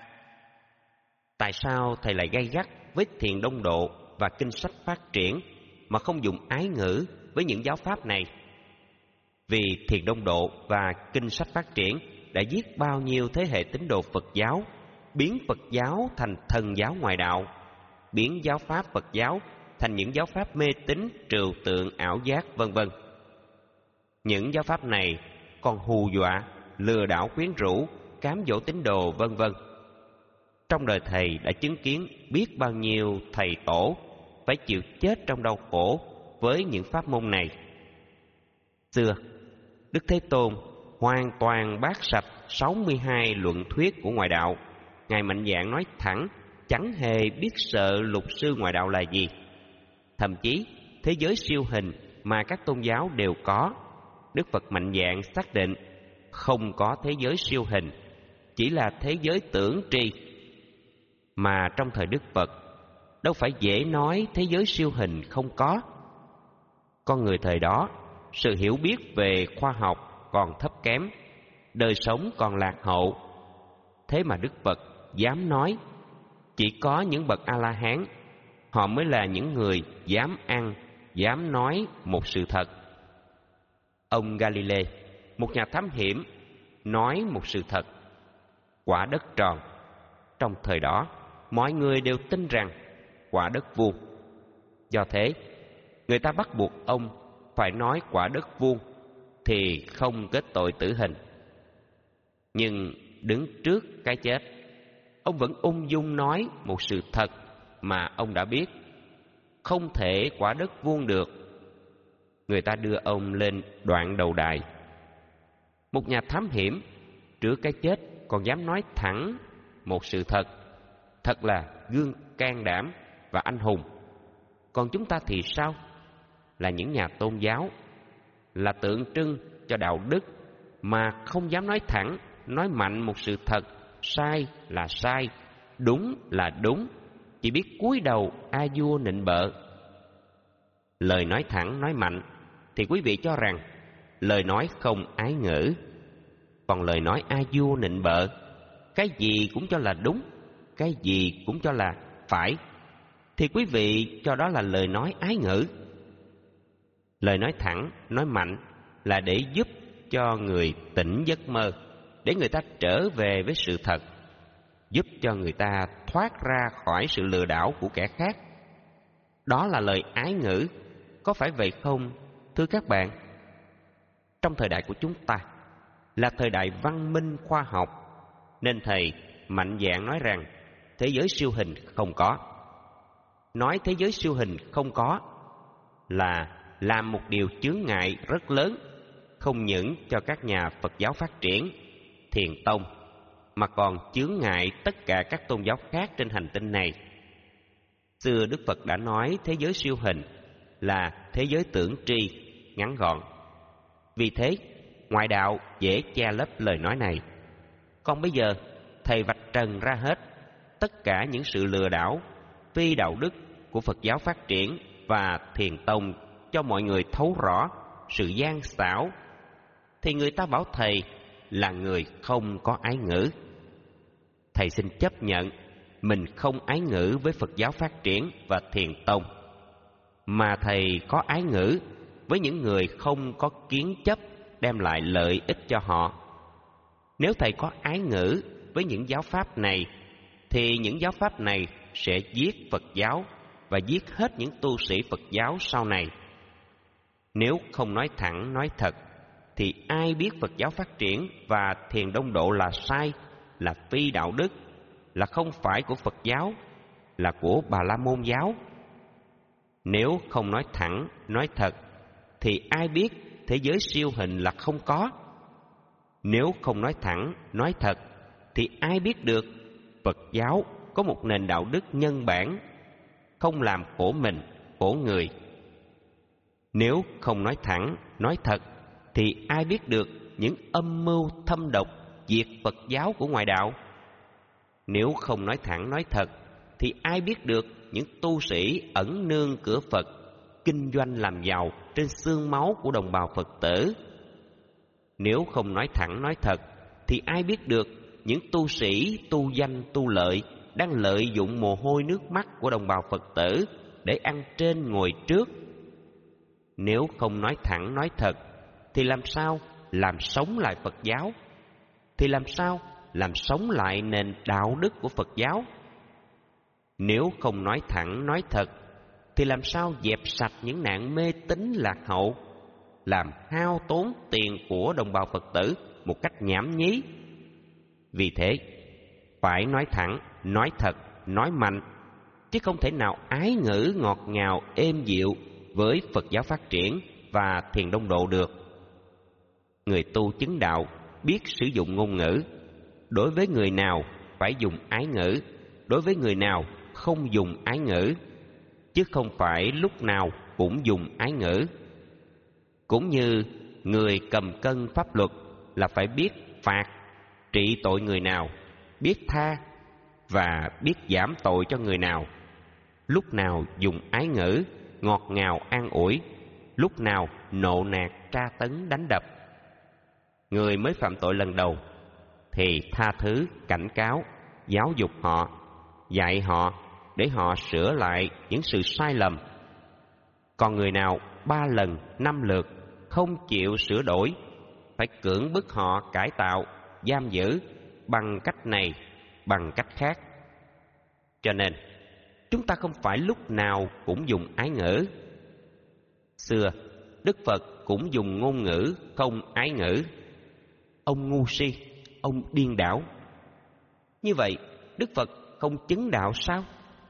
tại sao thầy lại gay gắt với Thiền Đông Độ và kinh sách phát triển mà không dùng ái ngữ với những giáo pháp này? Vì Thiền Đông Độ và kinh sách phát triển đã giết bao nhiêu thế hệ tín đồ Phật giáo, biến Phật giáo thành thần giáo ngoại đạo, biến giáo pháp Phật giáo thành những giáo pháp mê tín, trừu tượng, ảo giác, vân vân. Những giáo pháp này còn hù dọa, lừa đảo, quyến rũ, cám dỗ tín đồ, vân vân. Trong đời thầy đã chứng kiến biết bao nhiêu thầy tổ phải chịu chết trong đau khổ với những pháp môn này. Xưa, Đức Thế Tôn hoàn toàn bác sạch sáu mươi hai luận thuyết của ngoại đạo. Ngài mạnh dạn nói thẳng, chẳng hề biết sợ lục sư ngoại đạo là gì. Thậm chí, thế giới siêu hình mà các tôn giáo đều có, Đức Phật mạnh dạn xác định không có thế giới siêu hình, chỉ là thế giới tưởng tri. Mà trong thời Đức Phật, đâu phải dễ nói thế giới siêu hình không có. Con người thời đó, sự hiểu biết về khoa học còn thấp kém, đời sống còn lạc hậu. Thế mà Đức Phật dám nói, chỉ có những bậc A-la-hán, họ mới là những người dám ăn, dám nói một sự thật. Ông Galilei, một nhà thám hiểm, nói một sự thật: quả đất tròn. Trong thời đó, mọi người đều tin rằng quả đất vuông. Do thế, người ta bắt buộc ông phải nói quả đất vuông thì không kết tội tử hình. Nhưng đứng trước cái chết, ông vẫn ung dung nói một sự thật mà ông đã biết: không thể quả đất vuông được. Người ta đưa ông lên đoạn đầu đài. Một nhà thám hiểm trước cái chết còn dám nói thẳng một sự thật, thật là gương can đảm và anh hùng. Còn chúng ta thì sao? Là những nhà tôn giáo, là tượng trưng cho đạo đức mà không dám nói thẳng, nói mạnh một sự thật, sai là sai, đúng là đúng, chỉ biết cúi đầu a vua nịnh bợ, lời nói thẳng, nói mạnh thì quý vị cho rằng lời nói không ái ngữ. Còn lời nói a vua nịnh bợ, cái gì cũng cho là đúng, cái gì cũng cho là phải, thì quý vị cho đó là lời nói ái ngữ. Lời nói thẳng, nói mạnh là để giúp cho người tỉnh giấc mơ, để người ta trở về với sự thật, giúp cho người ta thoát ra khỏi sự lừa đảo của kẻ khác. Đó là lời ái ngữ, có phải vậy không, thưa các bạn? Trong thời đại của chúng ta là thời đại văn minh khoa học, nên thầy mạnh dạn nói rằng thế giới siêu hình không có. Nói thế giới siêu hình không có là làm một điều chướng ngại rất lớn, không những cho các nhà Phật giáo phát triển, thiền tông, mà còn chướng ngại tất cả các tôn giáo khác trên hành tinh này. Xưa Đức Phật đã nói thế giới siêu hình là thế giới tưởng tri, ngắn gọn. Vì thế, ngoại đạo dễ che lấp lời nói này. Còn bây giờ, thầy vạch trần ra hết tất cả những sự lừa đảo, phi đạo đức của Phật giáo phát triển và thiền tông cho mọi người thấu rõ sự gian xảo, thì người ta bảo thầy là người không có ái ngữ. Thầy xin chấp nhận mình không ái ngữ với Phật giáo phát triển và thiền tông, mà thầy có ái ngữ với những người không có kiến chấp đem lại lợi ích cho họ. Nếu thầy có ái ngữ với những giáo pháp này, thì những giáo pháp này sẽ giết Phật giáo và giết hết những tu sĩ Phật giáo sau này. Nếu không nói thẳng, nói thật, thì ai biết Phật giáo phát triển và thiền đông độ là sai, là phi đạo đức, là không phải của Phật giáo, là của Bà La Môn giáo? Nếu không nói thẳng, nói thật, thì ai biết thế giới siêu hình là không có? Nếu không nói thẳng, nói thật, thì ai biết được Phật giáo có một nền đạo đức nhân bản, không làm khổ mình, khổ người? Nếu không nói thẳng, nói thật, thì ai biết được những âm mưu thâm độc diệt Phật giáo của ngoại đạo? Nếu không nói thẳng, nói thật, thì ai biết được những tu sĩ ẩn nương cửa Phật, kinh doanh làm giàu trên xương máu của đồng bào Phật tử? Nếu không nói thẳng, nói thật, thì ai biết được những tu sĩ tu danh, tu lợi đang lợi dụng mồ hôi nước mắt của đồng bào Phật tử để ăn trên ngồi trước? Nếu không nói thẳng, nói thật, thì làm sao làm sống lại Phật giáo? Thì làm sao làm sống lại nền đạo đức của Phật giáo? Nếu không nói thẳng, nói thật, thì làm sao dẹp sạch những nạn mê tín lạc hậu, làm hao tốn tiền của đồng bào Phật tử một cách nhảm nhí? Vì thế, phải nói thẳng, nói thật, nói mạnh, chứ không thể nào ái ngữ ngọt ngào êm dịu với Phật giáo phát triển và thiền đông độ được. Người tu chứng đạo biết sử dụng ngôn ngữ. Đối với người nào phải dùng ái ngữ, đối với người nào không dùng ái ngữ, chứ không phải lúc nào cũng dùng ái ngữ. Cũng như người cầm cân pháp luật là phải biết phạt, trị tội người nào, biết tha và biết giảm tội cho người nào. Lúc nào dùng ái ngữ, ngọt ngào an ủi, lúc nào nộ nạt tra tấn đánh đập. Người mới phạm tội lần đầu thì tha thứ, cảnh cáo, giáo dục họ, dạy họ để họ sửa lại những sự sai lầm. Còn người nào ba lần, năm lượt không chịu sửa đổi, phải cưỡng bức họ cải tạo, giam giữ bằng cách này, bằng cách khác. Cho nên, chúng ta không phải lúc nào cũng dùng ái ngữ. Xưa, Đức Phật cũng dùng ngôn ngữ không ái ngữ. Ông ngu si, ông điên đảo. Như vậy, Đức Phật không chứng đạo sao?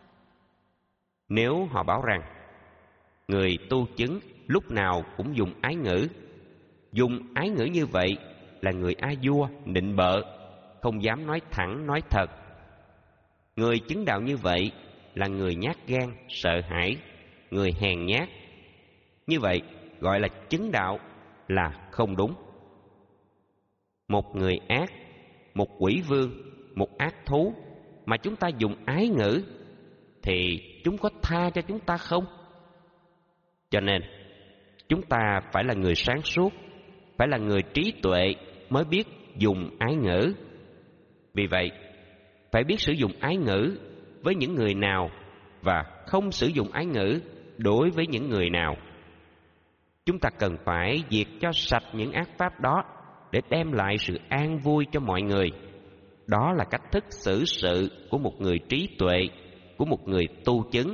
Nếu họ bảo rằng người tu chứng lúc nào cũng dùng ái ngữ, dùng ái ngữ như vậy là người a vua nịnh bợ, không dám nói thẳng nói thật. Người chứng đạo như vậy là người nhát gan, sợ hãi, người hèn nhát. Như vậy gọi là chứng đạo là không đúng. Một người ác, một quỷ vương, một ác thú mà chúng ta dùng ái ngữ, thì chúng có tha cho chúng ta không? Cho nên, chúng ta phải là người sáng suốt, phải là người trí tuệ mới biết dùng ái ngữ. Vì vậy, phải biết sử dụng ái ngữ với những người nào và không sử dụng ái ngữ đối với những người nào. Chúng ta cần phải diệt cho sạch những ác pháp đó để đem lại sự an vui cho mọi người. Đó là cách thức xử sự của một người trí tuệ, của một người tu chứng.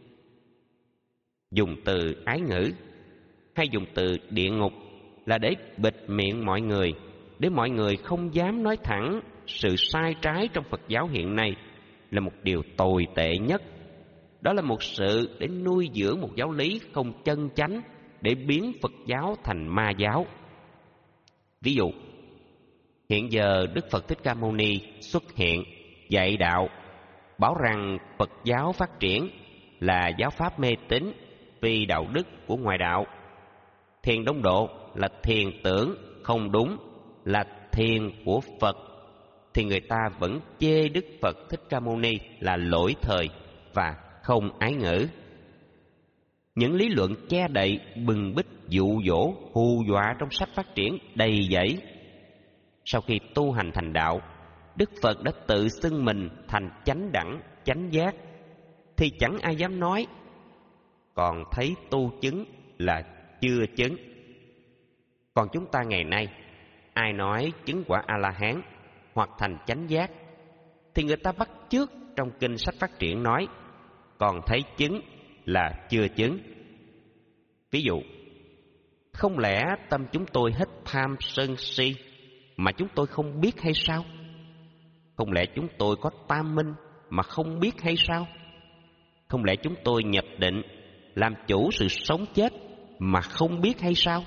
Dùng từ ái ngữ hay dùng từ địa ngục là để bịt miệng mọi người, để mọi người không dám nói thẳng sự sai trái trong Phật giáo hiện nay là một điều tồi tệ nhất. Đó là một sự để nuôi dưỡng một giáo lý không chân chánh, để biến Phật giáo thành ma giáo. Ví dụ, hiện giờ Đức Phật Thích Ca Mâu Ni xuất hiện, dạy đạo, bảo rằng Phật giáo phát triển là giáo pháp mê tín, phi đạo đức của ngoại đạo. Thiền Đông Độ là thiền tưởng không đúng, là thiền của Phật, thì người ta vẫn chê Đức Phật Thích Ca Mâu Ni là lỗi thời và không ái ngữ. Những lý luận che đậy, bừng bít, dụ dỗ, hù dọa trong sách phát triển đầy dẫy. Sau khi tu hành thành đạo, Đức Phật đã tự xưng mình thành chánh đẳng, chánh giác, thì chẳng ai dám nói. Còn thấy tu chứng là chưa chứng. Còn chúng ta ngày nay, ai nói chứng quả A-la-hán hoặc thành chánh giác, thì người ta bắt chước trong kinh sách phát triển nói, còn thấy chứng là chưa chứng. Ví dụ, không lẽ tâm chúng tôi hết tham sân si mà chúng tôi không biết hay sao? Không lẽ chúng tôi có tam minh mà không biết hay sao? Không lẽ chúng tôi nhập định làm chủ sự sống chết mà không biết hay sao?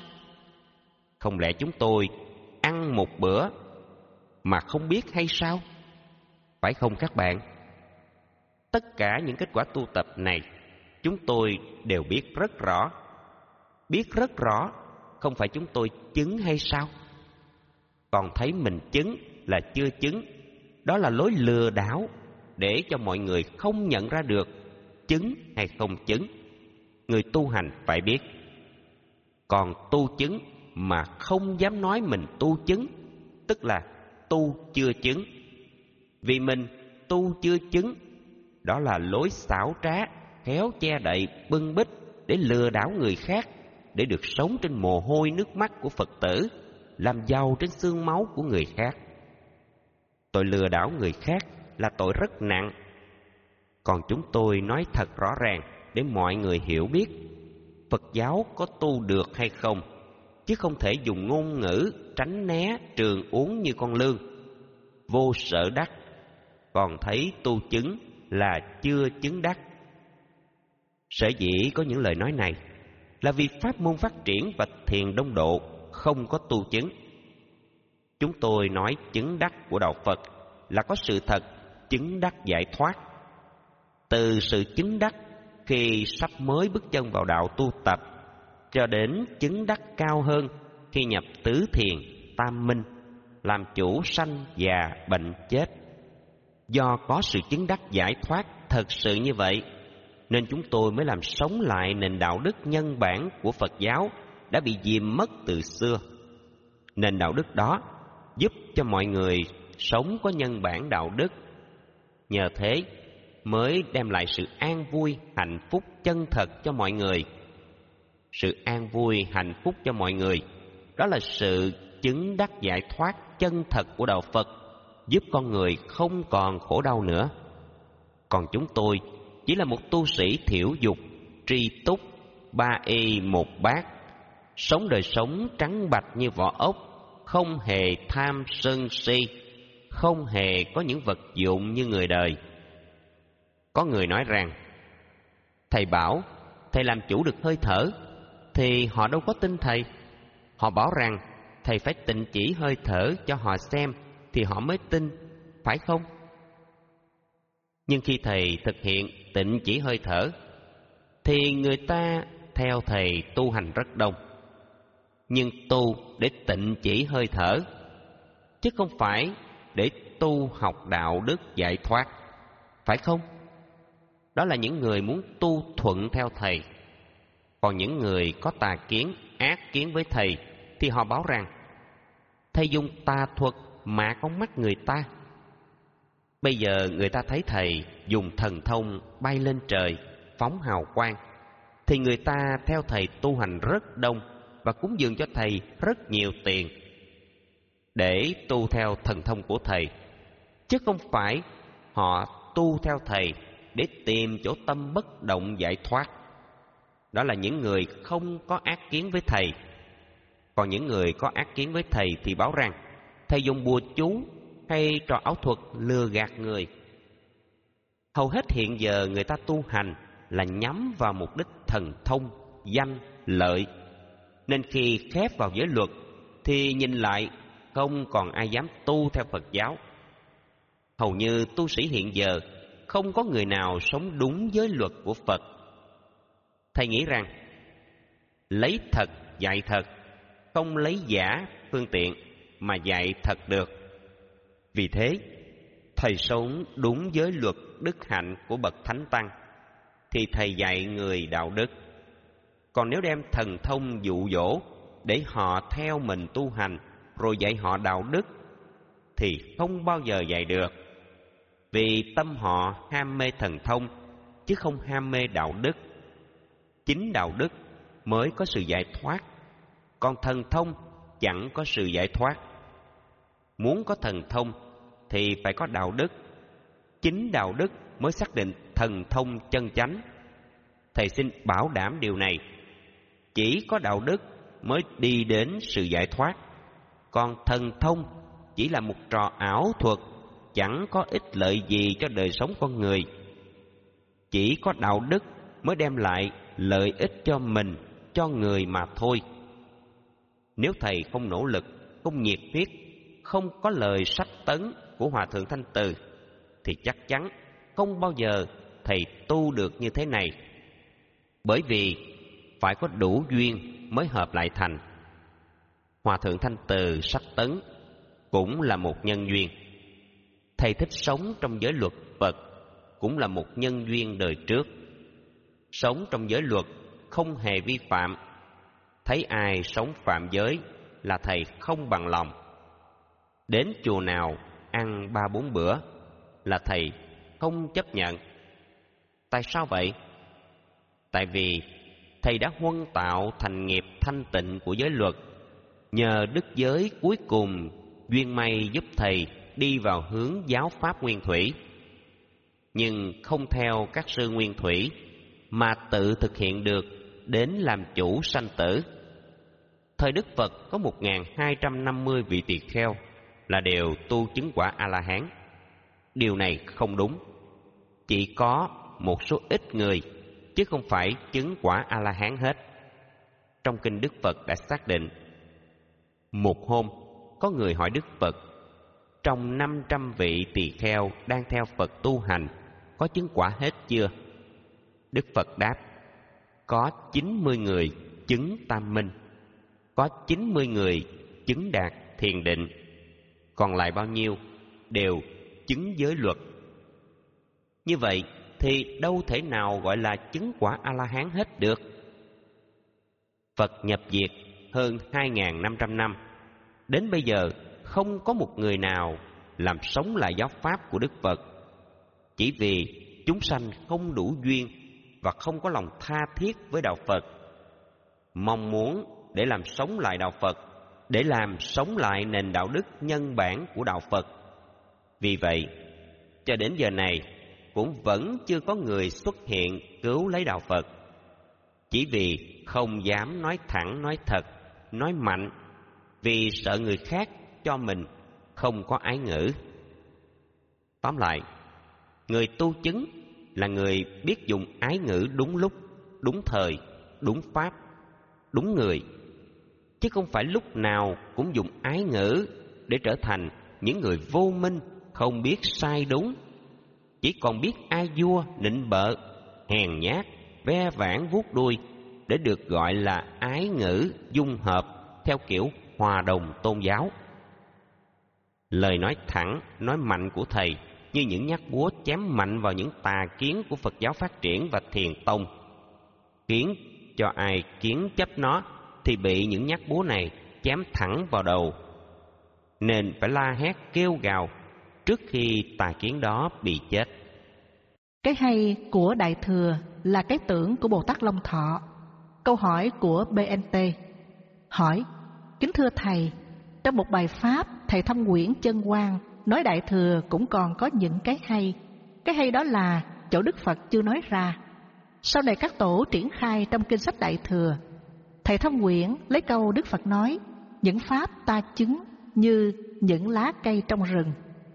Không lẽ chúng tôi ăn một bữa mà không biết hay sao? Phải không các bạn? Tất cả những kết quả tu tập này chúng tôi đều biết rất rõ. Biết rất rõ, không phải chúng tôi chứng hay sao? Còn thấy mình chứng là chưa chứng, đó là lối lừa đảo để cho mọi người không nhận ra được chứng hay không chứng. Người tu hành phải biết. Còn tu chứng mà không dám nói mình tu chứng, tức là tu chưa chứng. Vì mình tu chưa chứng, đó là lối xảo trá, khéo che đậy, bưng bít để lừa đảo người khác, để được sống trên mồ hôi nước mắt của Phật tử, làm giàu trên xương máu của người khác. Tội lừa đảo người khác là tội rất nặng. Còn chúng tôi nói thật rõ ràng để mọi người hiểu biết Phật giáo có tu được hay không, chứ không thể dùng ngôn ngữ tránh né trường uống như con lươn, vô sở đắc, còn thấy tu chứng là chưa chứng đắc. Sở dĩ có những lời nói này là vì pháp môn phát triển và thiền Đông Độ không có tu chứng. Chúng tôi nói chứng đắc của đạo Phật là có sự thật chứng đắc giải thoát. Từ sự chứng đắc khi sắp mới bước chân vào đạo tu tập, cho đến chứng đắc cao hơn khi nhập tứ thiền, tam minh, làm chủ sanh già bệnh chết. Do có sự chứng đắc giải thoát thật sự như vậy, nên chúng tôi mới làm sống lại nền đạo đức nhân bản của Phật giáo đã bị dìm mất từ xưa. Nền đạo đức đó giúp cho mọi người sống có nhân bản đạo đức. Nhờ thế mới đem lại sự an vui, hạnh phúc chân thật cho mọi người. Sự an vui, hạnh phúc cho mọi người, đó là sự chứng đắc giải thoát chân thật của đạo Phật, giúp con người không còn khổ đau nữa. Còn chúng tôi chỉ là một tu sĩ thiểu dục, tri túc, ba y một bát, sống đời sống trắng bạch như vỏ ốc, không hề tham sân si, không hề có những vật dụng như người đời. Có người nói rằng, thầy bảo thầy làm chủ được hơi thở, thì họ đâu có tin thầy. Họ bảo rằng thầy phải tịnh chỉ hơi thở cho họ xem thì họ mới tin, phải không? Nhưng khi thầy thực hiện tịnh chỉ hơi thở, thì người ta theo thầy tu hành rất đông. Nhưng tu để tịnh chỉ hơi thở, chứ không phải để tu học đạo đức giải thoát, phải không? Đó là những người muốn tu thuận theo thầy. Còn những người có tà kiến, ác kiến với thầy thì họ báo rằng thầy dùng tà thuật mà con mắt người ta. Bây giờ người ta thấy thầy dùng thần thông bay lên trời, phóng hào quang, thì người ta theo thầy tu hành rất đông và cúng dường cho thầy rất nhiều tiền để tu theo thần thông của thầy, chứ không phải họ tu theo thầy để tìm chỗ tâm bất động giải thoát. Đó là những người không có ác kiến với thầy. Còn những người có ác kiến với thầy thì báo rằng thầy dùng bùa chú hay trò ảo thuật lừa gạt người. Hầu hết hiện giờ người ta tu hành là nhắm vào mục đích thần thông, danh, lợi, nên khi khép vào giới luật thì nhìn lại không còn ai dám tu theo Phật giáo. Hầu như tu sĩ hiện giờ không có người nào sống đúng giới luật của Phật. Thầy nghĩ rằng lấy thật dạy thật, không lấy giả phương tiện mà dạy thật được. Vì thế, thầy sống đúng giới luật đức hạnh của bậc thánh tăng thì thầy dạy người đạo đức. Còn nếu đem thần thông dụ dỗ để họ theo mình tu hành rồi dạy họ đạo đức thì không bao giờ dạy được. Vì tâm họ ham mê thần thông chứ không ham mê đạo đức. Chính đạo đức mới có sự giải thoát, còn thần thông chẳng có sự giải thoát. Muốn có thần thông thì phải có đạo đức. Chính đạo đức mới xác định thần thông chân chánh. Thầy xin bảo đảm điều này. Chỉ có đạo đức mới đi đến sự giải thoát, còn thần thông chỉ là một trò ảo thuật, chẳng có ích lợi gì cho đời sống con người. Chỉ có đạo đức mới đem lại lợi ích cho mình, cho người mà thôi. Nếu thầy không nỗ lực, không nhiệt huyết, không có lời sách tấn của Hòa Thượng Thanh Từ thì chắc chắn không bao giờ thầy tu được như thế này. Bởi vì phải có đủ duyên mới hợp lại thành. Hòa Thượng Thanh Từ sách tấn cũng là một nhân duyên. Thầy thích sống trong giới luật Phật cũng là một nhân duyên đời trước. Sống trong giới luật không hề vi phạm. Thấy ai sống phạm giới là thầy không bằng lòng. Đến chùa nào ăn ba bốn bữa là thầy không chấp nhận. Tại sao vậy? Tại vì thầy đã huân tạo thành nghiệp thanh tịnh của giới luật. Nhờ đức giới cuối cùng duyên may giúp thầy đi vào hướng giáo pháp nguyên thủy, nhưng không theo các sư nguyên thủy mà tự thực hiện được đến làm chủ sanh tử. Thời Đức Phật có một nghìn hai trăm năm mươi vị tỳ kheo là đều tu chứng quả A-la-hán. Điều này không đúng. Chỉ có một số ít người, chứ không phải chứng quả A-la-hán hết. Trong kinh Đức Phật đã xác định. Một hôm, có người hỏi Đức Phật, trong năm trăm vị tỳ kheo đang theo Phật tu hành, có chứng quả hết chưa? Đức Phật đáp, có chín mươi người chứng tam minh, có chín mươi người chứng đạt thiền định, còn lại bao nhiêu đều chứng giới luật. Như vậy thì đâu thể nào gọi là chứng quả A-la-hán hết được. Phật nhập diệt hơn hai nghìn năm trăm năm, đến bây giờ không có một người nào làm sống lại giáo pháp của Đức Phật, chỉ vì chúng sanh không đủ duyên và không có lòng tha thiết với đạo Phật, mong muốn để làm sống lại đạo Phật, để làm sống lại nền đạo đức nhân bản của đạo Phật. Vì vậy, cho đến giờ này cũng vẫn chưa có người xuất hiện cứu lấy đạo Phật, chỉ vì không dám nói thẳng, nói thật, nói mạnh, vì sợ người khác cho mình không có ái ngữ. Tóm lại, người tu chứng là người biết dùng ái ngữ đúng lúc, đúng thời, đúng pháp, đúng người, chứ không phải lúc nào cũng dùng ái ngữ để trở thành những người vô minh, không biết sai đúng, chỉ còn biết ai vua nịnh bợ, hèn nhát, ve vãn vuốt đuôi để được gọi là ái ngữ dung hợp theo kiểu hòa đồng tôn giáo. Lời nói thẳng, nói mạnh của thầy như những nhát búa chém mạnh vào những tà kiến của Phật giáo phát triển và thiền tông, khiến cho ai kiến chấp nó thì bị những nhát búa này chém thẳng vào đầu, nên phải la hét kêu gào trước khi tà kiến đó bị chết. Cái hay của Đại Thừa là cái tưởng của Bồ Tát Long Thọ. Câu hỏi của bê en tê hỏi: kính thưa Thầy, trong một bài pháp Thầy Thông Quyển Chân Quang nói Đại Thừa cũng còn có những cái hay. Cái hay đó là chỗ Đức Phật chưa nói ra. Sau này các tổ triển khai trong kinh sách Đại Thừa. Thầy Thông Quyển lấy câu Đức Phật nói: những pháp ta chứng như những lá cây trong rừng,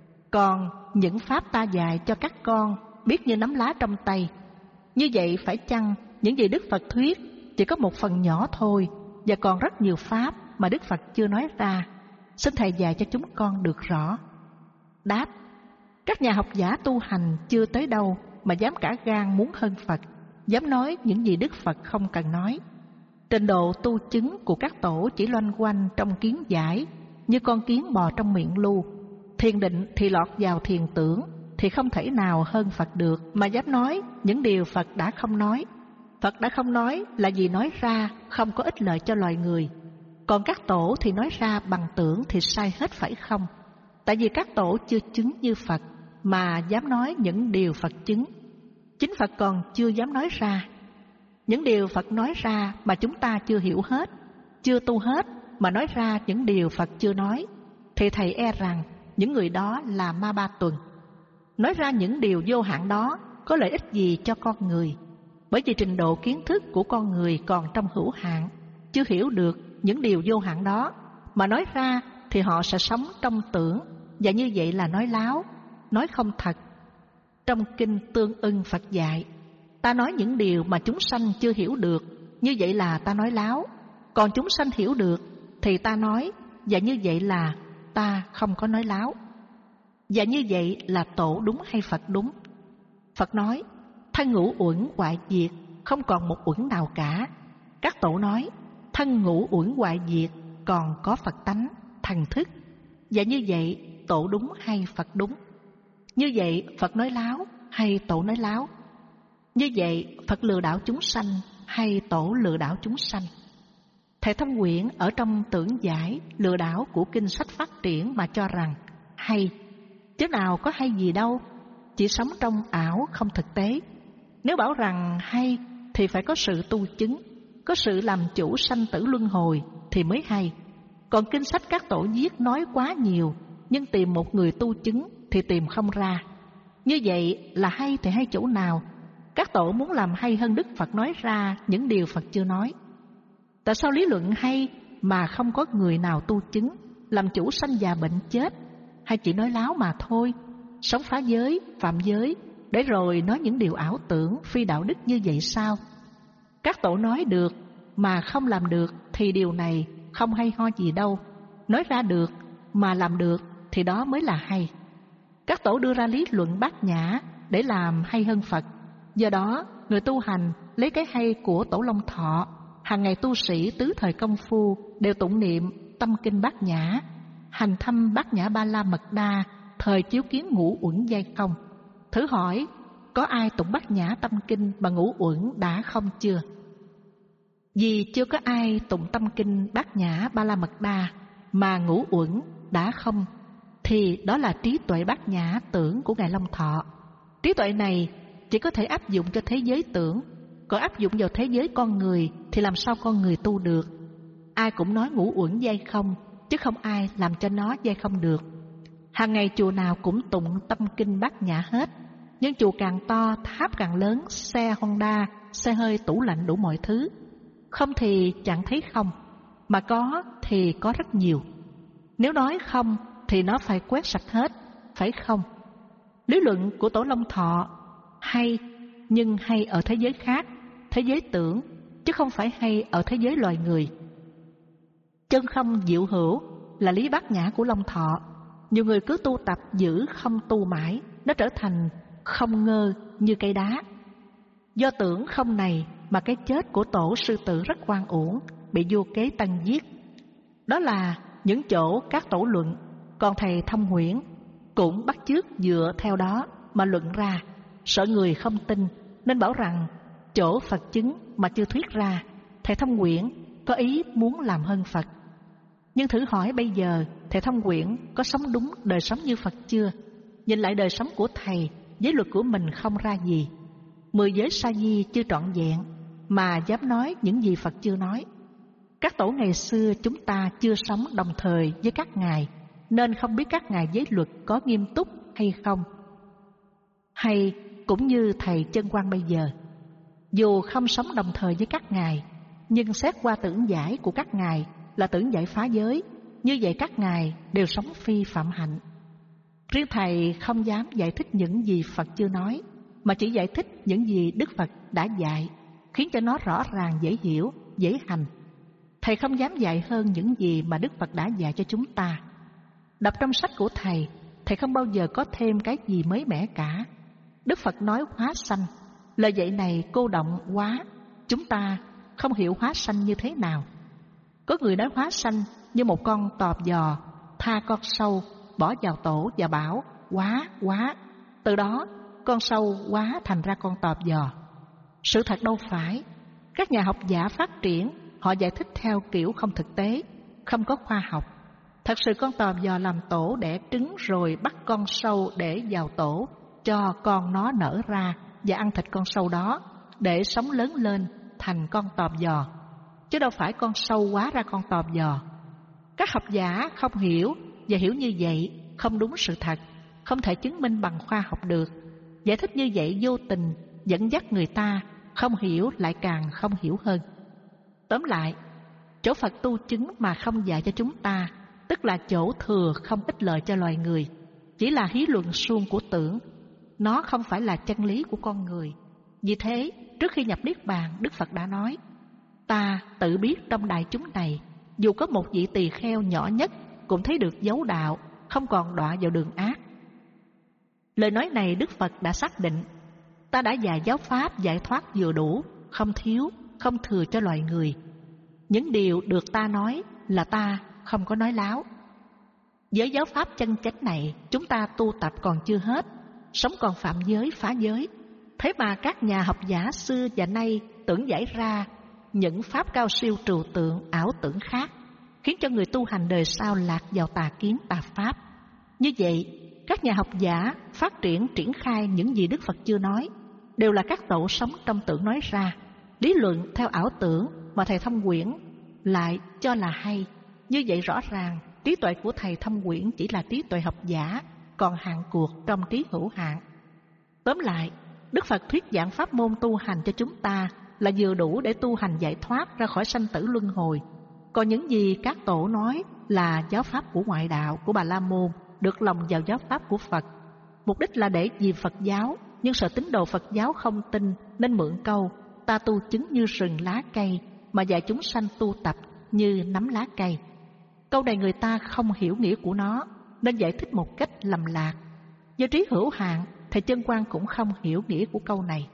còn những pháp ta dạy cho các con biết như nắm lá trong tay. Như vậy phải chăng những gì Đức Phật thuyết chỉ có một phần nhỏ thôi, và còn rất nhiều pháp mà Đức Phật chưa nói ra? Xin Thầy dạy cho chúng con được rõ. Đáp: các nhà học giả tu hành chưa tới đâu mà dám cả gan muốn hơn Phật, dám nói những gì Đức Phật không cần nói. Trình độ tu chứng của các tổ chỉ loanh quanh trong kiến giải, như con kiến bò trong miệng lu. Thiền định thì lọt vào thiền tưởng, thì không thể nào hơn Phật được mà dám nói những điều Phật đã không nói. Phật đã không nói là vì nói ra không có ích lợi cho loài người. Còn các tổ thì nói ra bằng tưởng thì sai hết phải không? Tại vì các tổ chưa chứng như Phật mà dám nói những điều Phật chứng. Chính Phật còn chưa dám nói ra. Những điều Phật nói ra mà chúng ta chưa hiểu hết, chưa tu hết mà nói ra những điều Phật chưa nói, thì Thầy e rằng những người đó là ma ba tuần. Nói ra những điều vô hạn đó có lợi ích gì cho con người? Bởi vì trình độ kiến thức của con người còn trong hữu hạn, chưa hiểu được những điều vô hạn đó, mà nói ra thì họ sẽ sống trong tưởng, và như vậy là nói láo, nói không thật. Trong kinh Tương Ưng Phật dạy: ta nói những điều mà chúng sanh chưa hiểu được, như vậy là ta nói láo. Còn chúng sanh hiểu được thì ta nói, và như vậy là ta không có nói láo. Và như vậy là tổ đúng hay Phật đúng? Phật nói: thân ngũ uẩn hoại diệt, không còn một uẩn nào cả. Các tổ nói: thân ngũ uẩn hoại diệt, còn có Phật tánh, thần thức. Và như vậy tổ đúng hay Phật đúng? Như vậy Phật nói láo hay tổ nói láo? Như vậy Phật lừa đảo chúng sanh hay tổ lừa đảo chúng sanh? Thầy Thông Quyển ở trong tưởng giải lừa đảo của kinh sách phát triển mà cho rằng hay, chứ nào có hay gì đâu, chỉ sống trong ảo không thực tế. Nếu bảo rằng hay thì phải có sự tu chứng, có sự làm chủ sanh tử luân hồi thì mới hay. Còn kinh sách các tổ viết nói quá nhiều, nhưng tìm một người tu chứng thì tìm không ra. Như vậy là hay thì hay chỗ nào? Các tổ muốn làm hay hơn Đức Phật nói ra những điều Phật chưa nói. Tại sao lý luận hay mà không có người nào tu chứng, làm chủ sanh già bệnh chết, hay chỉ nói láo mà thôi, sống phá giới, phạm giới, để rồi nói những điều ảo tưởng, phi đạo đức như vậy sao? Các tổ nói được mà không làm được thì điều này không hay ho gì đâu. Nói ra được mà làm được thì đó mới là hay. Các tổ đưa ra lý luận bát nhã để làm hay hơn Phật. Do đó, người tu hành lấy cái hay của Tổ Long Thọ, hàng ngày tu sĩ tứ thời công phu đều tụng niệm tâm kinh bát nhã, hành thăm bát nhã ba la mật đa, thời chiếu kiến ngũ uẩn giai không. Thử hỏi, có ai tụng bát nhã tâm kinh mà ngũ uẩn đã không chưa? Vì chưa có ai tụng tâm kinh bát nhã ba la mật đa mà ngũ uẩn đã không, thì đó là trí tuệ bát nhã tưởng của Ngài Long Thọ. Trí tuệ này chỉ có thể áp dụng cho thế giới tưởng, còn áp dụng vào thế giới con người thì làm sao con người tu được? Ai cũng nói ngũ uẩn giai không, chứ không ai làm cho nó giai không được. Hàng ngày chùa nào cũng tụng tâm kinh bát nhã hết, nhưng chùa càng to, tháp càng lớn, xe Honda, xe hơi, tủ lạnh đủ mọi thứ. Không thì chẳng thấy không, mà có thì có rất nhiều. Nếu nói không thì nó phải quét sạch hết, phải không? Lý luận của Tổ Long Thọ hay, nhưng hay ở thế giới khác, thế giới tưởng, chứ không phải hay ở thế giới loài người. Chân không diệu hữu là lý bát nhã của Long Thọ. Nhiều người cứ tu tập giữ không tu mãi, nó trở thành không ngơ như cây đá. Do tưởng không này mà cái chết của tổ sư tử rất oan uổng, bị vua kế tân giết. Đó là những chỗ các tổ luận, còn thầy Thông Huyễn cũng bắt chước dựa theo đó mà luận ra. Sợ người không tin nên bảo rằng chỗ Phật chứng mà chưa thuyết ra, thầy Thông Quyển có ý muốn làm hơn Phật. Nhưng thử hỏi bây giờ thầy Thông Quyển có sống đúng đời sống như Phật chưa? Nhìn lại đời sống của thầy, giới luật của mình không ra gì. Mười giới sa di chưa trọn vẹn mà dám nói những gì Phật chưa nói. Các tổ ngày xưa chúng ta chưa sống đồng thời với các ngài, nên không biết các ngài giới luật có nghiêm túc hay không. Hay cũng như thầy Chân Quang bây giờ, dù không sống đồng thời với các ngài, nhưng xét qua tưởng giải của các ngài là tưởng giải phá giới, như vậy các ngài đều sống phi phạm hạnh. Riêng thầy không dám giải thích những gì Phật chưa nói, mà chỉ giải thích những gì Đức Phật đã dạy, khiến cho nó rõ ràng, dễ hiểu, dễ hành. Thầy không dám dạy hơn những gì mà Đức Phật đã dạy cho chúng ta. Đọc trong sách của thầy, thầy không bao giờ có thêm cái gì mới mẻ cả. Đức Phật nói hóa sanh, lời dạy này cô động quá, chúng ta không hiểu hóa sanh như thế nào. Có người nói hóa sanh như một con tò giò tha con sâu bỏ vào tổ và bảo quá quá, từ đó con sâu quá thành ra con tò giò. Sự thật đâu phải. Các nhà học giả phát triển, họ giải thích theo kiểu không thực tế, không có khoa học. Thật sự con tò giò làm tổ đẻ trứng rồi bắt con sâu để vào tổ, cho con nó nở ra và ăn thịt con sâu đó để sống lớn lên thành con tò giò, chứ đâu phải con sâu quá ra con tò giò. Các học giả không hiểu và hiểu như vậy không đúng sự thật, không thể chứng minh bằng khoa học được. Giải thích như vậy vô tình dẫn dắt người ta không hiểu lại càng không hiểu hơn. Tóm lại, chỗ Phật tu chứng mà không dạy cho chúng ta, tức là chỗ thừa không ích lợi cho loài người, chỉ là hí luận suông của tưởng. Nó không phải là chân lý của con người. Vì thế, trước khi nhập Niết Bàn, Đức Phật đã nói: ta tự biết trong đại chúng này, dù có một vị tỳ kheo nhỏ nhất cũng thấy được dấu đạo, không còn đọa vào đường ác. Lời nói này Đức Phật đã xác định: ta đã dạy giáo pháp giải thoát vừa đủ, không thiếu, không thừa cho loài người. Những điều được ta nói là ta không có nói láo. Với giáo pháp chân chánh này, chúng ta tu tập còn chưa hết, sống còn phạm giới, phá giới. Thế mà các nhà học giả xưa và nay tưởng giải ra những pháp cao siêu trừu tượng, ảo tưởng khác, khiến cho người tu hành đời sau lạc vào tà kiến, tà pháp. Như vậy, các nhà học giả phát triển triển khai những gì Đức Phật chưa nói, đều là các tổ sống trong tưởng nói ra, lý luận theo ảo tưởng mà thầy Thông Quyển lại cho là hay. Như vậy rõ ràng trí tuệ của thầy Thông Quyển chỉ là trí tuệ học giả, còn hạn cuộc trong trí hữu hạn. Tóm lại, Đức Phật thuyết giảng pháp môn tu hành cho chúng ta là vừa đủ để tu hành giải thoát ra khỏi sanh tử luân hồi. Còn những gì các tổ nói là giáo pháp của ngoại đạo, của Bà La Môn, được lồng vào giáo pháp của Phật. Mục đích là để vì Phật giáo, nhưng sợ tín đồ Phật giáo không tin nên mượn câu ta tu chứng như rừng lá cây mà dạy chúng sanh tu tập như nắm lá cây. Câu này người ta không hiểu nghĩa của nó nên giải thích một cách lầm lạc. Do trí hữu hạn, thầy Chân Quang cũng không hiểu nghĩa của câu này.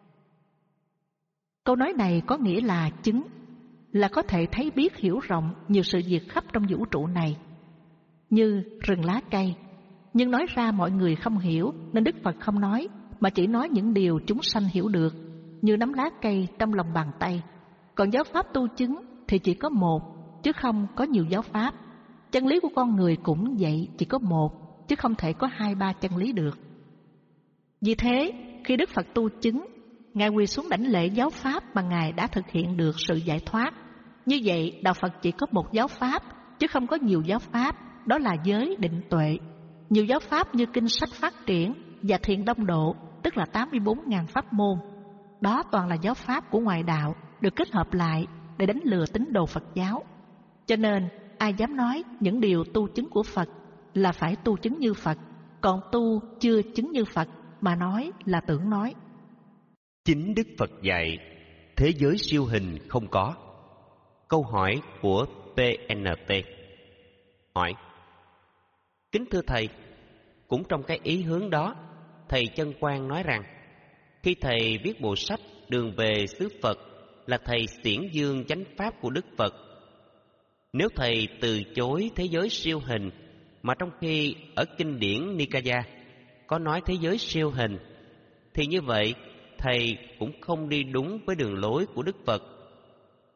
Câu nói này có nghĩa là chứng, là có thể thấy biết hiểu rộng nhiều sự việc khắp trong vũ trụ này, như rừng lá cây. Nhưng nói ra mọi người không hiểu nên Đức Phật không nói, mà chỉ nói những điều chúng sanh hiểu được, như nắm lá cây trong lòng bàn tay. Còn giáo pháp tu chứng thì chỉ có một, chứ không có nhiều giáo pháp. Chân lý của con người cũng vậy, chỉ có một, chứ không thể có hai ba chân lý được. Vì thế, khi Đức Phật tu chứng, Ngài quỳ xuống đảnh lễ giáo pháp mà Ngài đã thực hiện được sự giải thoát. Như vậy, Đạo Phật chỉ có một giáo pháp, chứ không có nhiều giáo pháp, đó là giới định tuệ. Nhiều giáo pháp như kinh sách phát triển và thiền đông độ, tức là tám mươi bốn nghìn pháp môn. Đó toàn là giáo pháp của ngoại đạo, được kết hợp lại để đánh lừa tín đồ Phật giáo. Cho nên, ai dám nói những điều tu chứng của Phật là phải tu chứng như Phật, còn tu chưa chứng như Phật mà nói là tưởng nói. Chính Đức Phật dạy thế giới siêu hình không có. Câu hỏi của pê en tê hỏi: kính thưa thầy, cũng trong cái ý hướng đó, thầy Chân Quang nói rằng khi thầy viết bộ sách Đường về xứ Phật là thầy xiển dương chánh pháp của Đức Phật. Nếu thầy từ chối thế giới siêu hình, mà trong khi ở kinh điển Nikaya có nói thế giới siêu hình, thì như vậy thầy cũng không đi đúng với đường lối của Đức Phật.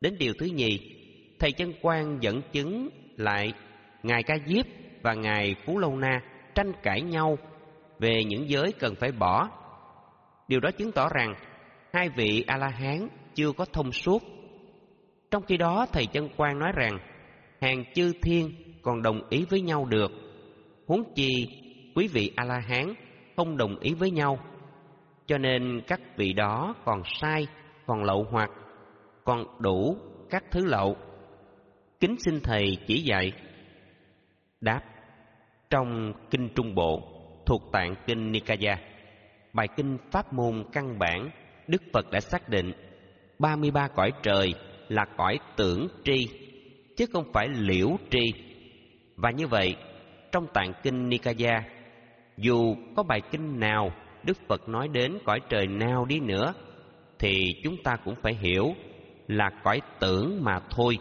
Đến điều thứ nhì, thầy Chân Quan dẫn chứng lại ngài Ca Diếp và ngài Phú Lâu Na tranh cãi nhau về những giới cần phải bỏ. Điều đó chứng tỏ rằng hai vị A-la-hán chưa có thông suốt. Trong khi đó, thầy Chân Quan nói rằng hàng chư thiên còn đồng ý với nhau được, huống chi quý vị A-la-hán không đồng ý với nhau, cho nên các vị đó còn sai, còn lậu hoặc, còn đủ các thứ lậu. Kính xin thầy chỉ dạy. Đáp: trong kinh Trung Bộ thuộc tạng kinh Nikaya, bài kinh pháp môn căn bản, Đức Phật đã xác định ba mươi ba cõi trời là cõi tưởng tri, chứ không phải liễu tri. Và như vậy, trong tạng kinh Nikaya, dù có bài kinh nào Đức Phật nói đến cõi trời nào đi nữa, thì chúng ta cũng phải hiểu là cõi tưởng mà thôi.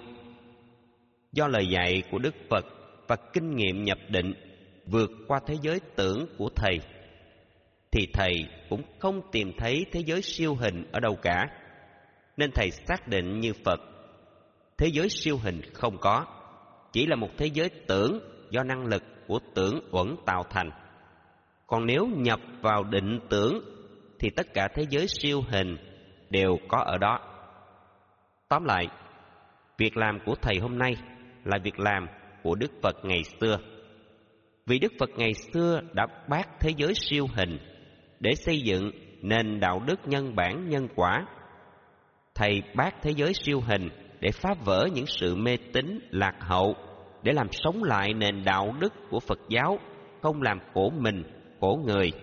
Do lời dạy của Đức Phật và kinh nghiệm nhập định vượt qua thế giới tưởng của thầy, thì thầy cũng không tìm thấy thế giới siêu hình ở đâu cả. Nên thầy xác định như Phật, thế giới siêu hình không có, chỉ là một thế giới tưởng do năng lực của tưởng uẩn tạo thành. Còn nếu nhập vào định tưởng thì tất cả thế giới siêu hình đều có ở đó. Tóm lại, việc làm của thầy hôm nay là việc làm của Đức Phật ngày xưa. Vì Đức Phật ngày xưa đã bác thế giới siêu hình để xây dựng nền đạo đức nhân bản nhân quả. Thầy bác thế giới siêu hình để phá vỡ những sự mê tín lạc hậu, để làm sống lại nền đạo đức của Phật giáo, không làm khổ mình, khổ người.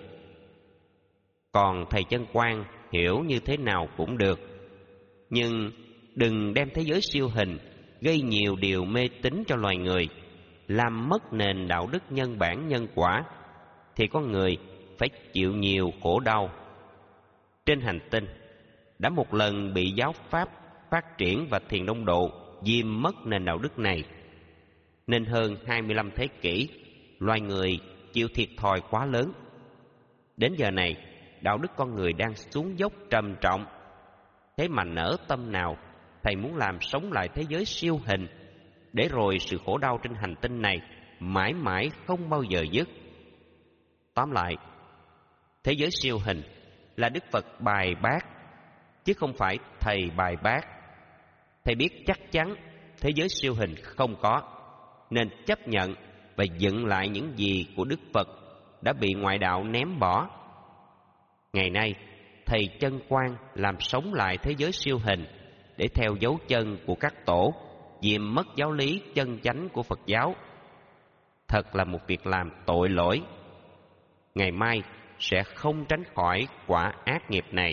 Còn thầy Chân Quan hiểu như thế nào cũng được, nhưng đừng đem thế giới siêu hình gây nhiều điều mê tín cho loài người, làm mất nền đạo đức nhân bản nhân quả, thì con người phải chịu nhiều khổ đau. Trên hành tinh đã một lần bị giáo pháp phát triển và thiền đông độ diêm mất nền đạo đức này, nên hơn hai mươi lăm thế kỷ loài người chịu thiệt thòi quá lớn. Đến giờ này, đạo đức con người đang xuống dốc trầm trọng. Thế mà nỡ tâm nào thầy muốn làm sống lại thế giới siêu hình, để rồi sự khổ đau trên hành tinh này mãi mãi không bao giờ dứt. Tóm lại, thế giới siêu hình là Đức Phật bài bác, chứ không phải thầy bài bác. Thầy biết chắc chắn thế giới siêu hình không có, nên chấp nhận và dựng lại những gì của Đức Phật đã bị ngoại đạo ném bỏ. Ngày nay, thầy Chân Quan làm sống lại thế giới siêu hình để theo dấu chân của các tổ, diệm mất giáo lý chân chánh của Phật giáo. Thật là một việc làm tội lỗi. Ngày mai sẽ không tránh khỏi quả ác nghiệp này.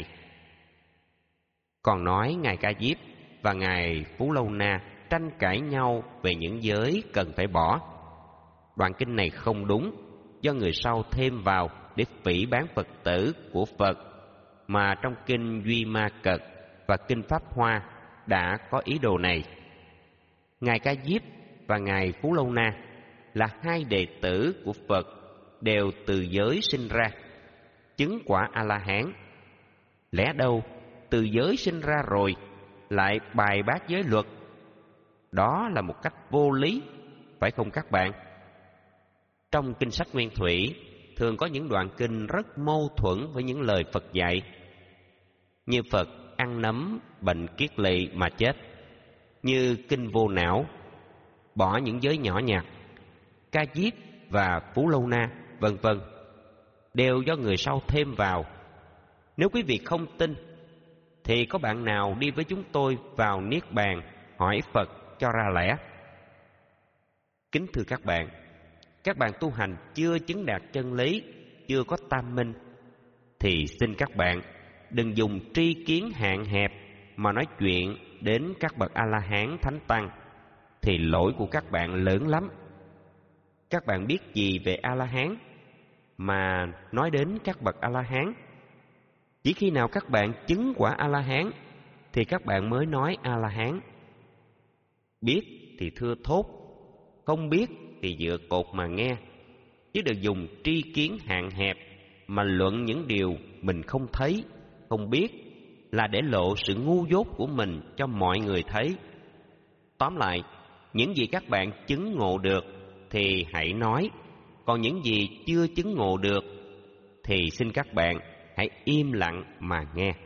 Còn nói ngài Ca Diếp và ngài Phú Lâu Na tranh cãi nhau về những giới cần phải bỏ. Đoạn kinh này không đúng, do người sau thêm vào để phỉ báng Phật tử của Phật, mà trong kinh Duy Ma Cật và kinh Pháp Hoa đã có ý đồ này. Ngài Ca Diếp và ngài Phú Lâu Na là hai đệ tử của Phật, đều từ giới sinh ra, chứng quả A-la-hán. Lẽ đâu từ giới sinh ra rồi lại bài bác giới luật? Đó là một cách vô lý, phải không các bạn? Trong kinh sách Nguyên Thủy thường có những đoạn kinh rất mâu thuẫn với những lời Phật dạy, như Phật ăn nấm bệnh kiết lỵ mà chết, như kinh Vô Não bỏ những giới nhỏ nhặt, Ca Diếp và Phú Lâu Na, vân vân, đều do người sau thêm vào. Nếu quý vị không tin, thì có bạn nào đi với chúng tôi vào Niết Bàn hỏi Phật cho ra lẽ. Kính thưa các bạn, các bạn tu hành chưa chứng đạt chân lý, chưa có tam minh, thì xin các bạn đừng dùng tri kiến hạn hẹp mà nói chuyện đến các bậc A-la-hán thánh tăng, thì lỗi của các bạn lớn lắm. Các bạn biết gì về A-la-hán mà nói đến các bậc A-la-hán? Chỉ khi nào các bạn chứng quả A-la-hán thì các bạn mới nói A-la-hán. Biết thì thưa thốt, không biết thì dựa cột mà nghe, chứ đừng dùng tri kiến hạn hẹp mà luận những điều mình không thấy, không biết, là để lộ sự ngu dốt của mình cho mọi người thấy. Tóm lại, những gì các bạn chứng ngộ được thì hãy nói, còn những gì chưa chứng ngộ được thì xin các bạn hãy im lặng mà nghe.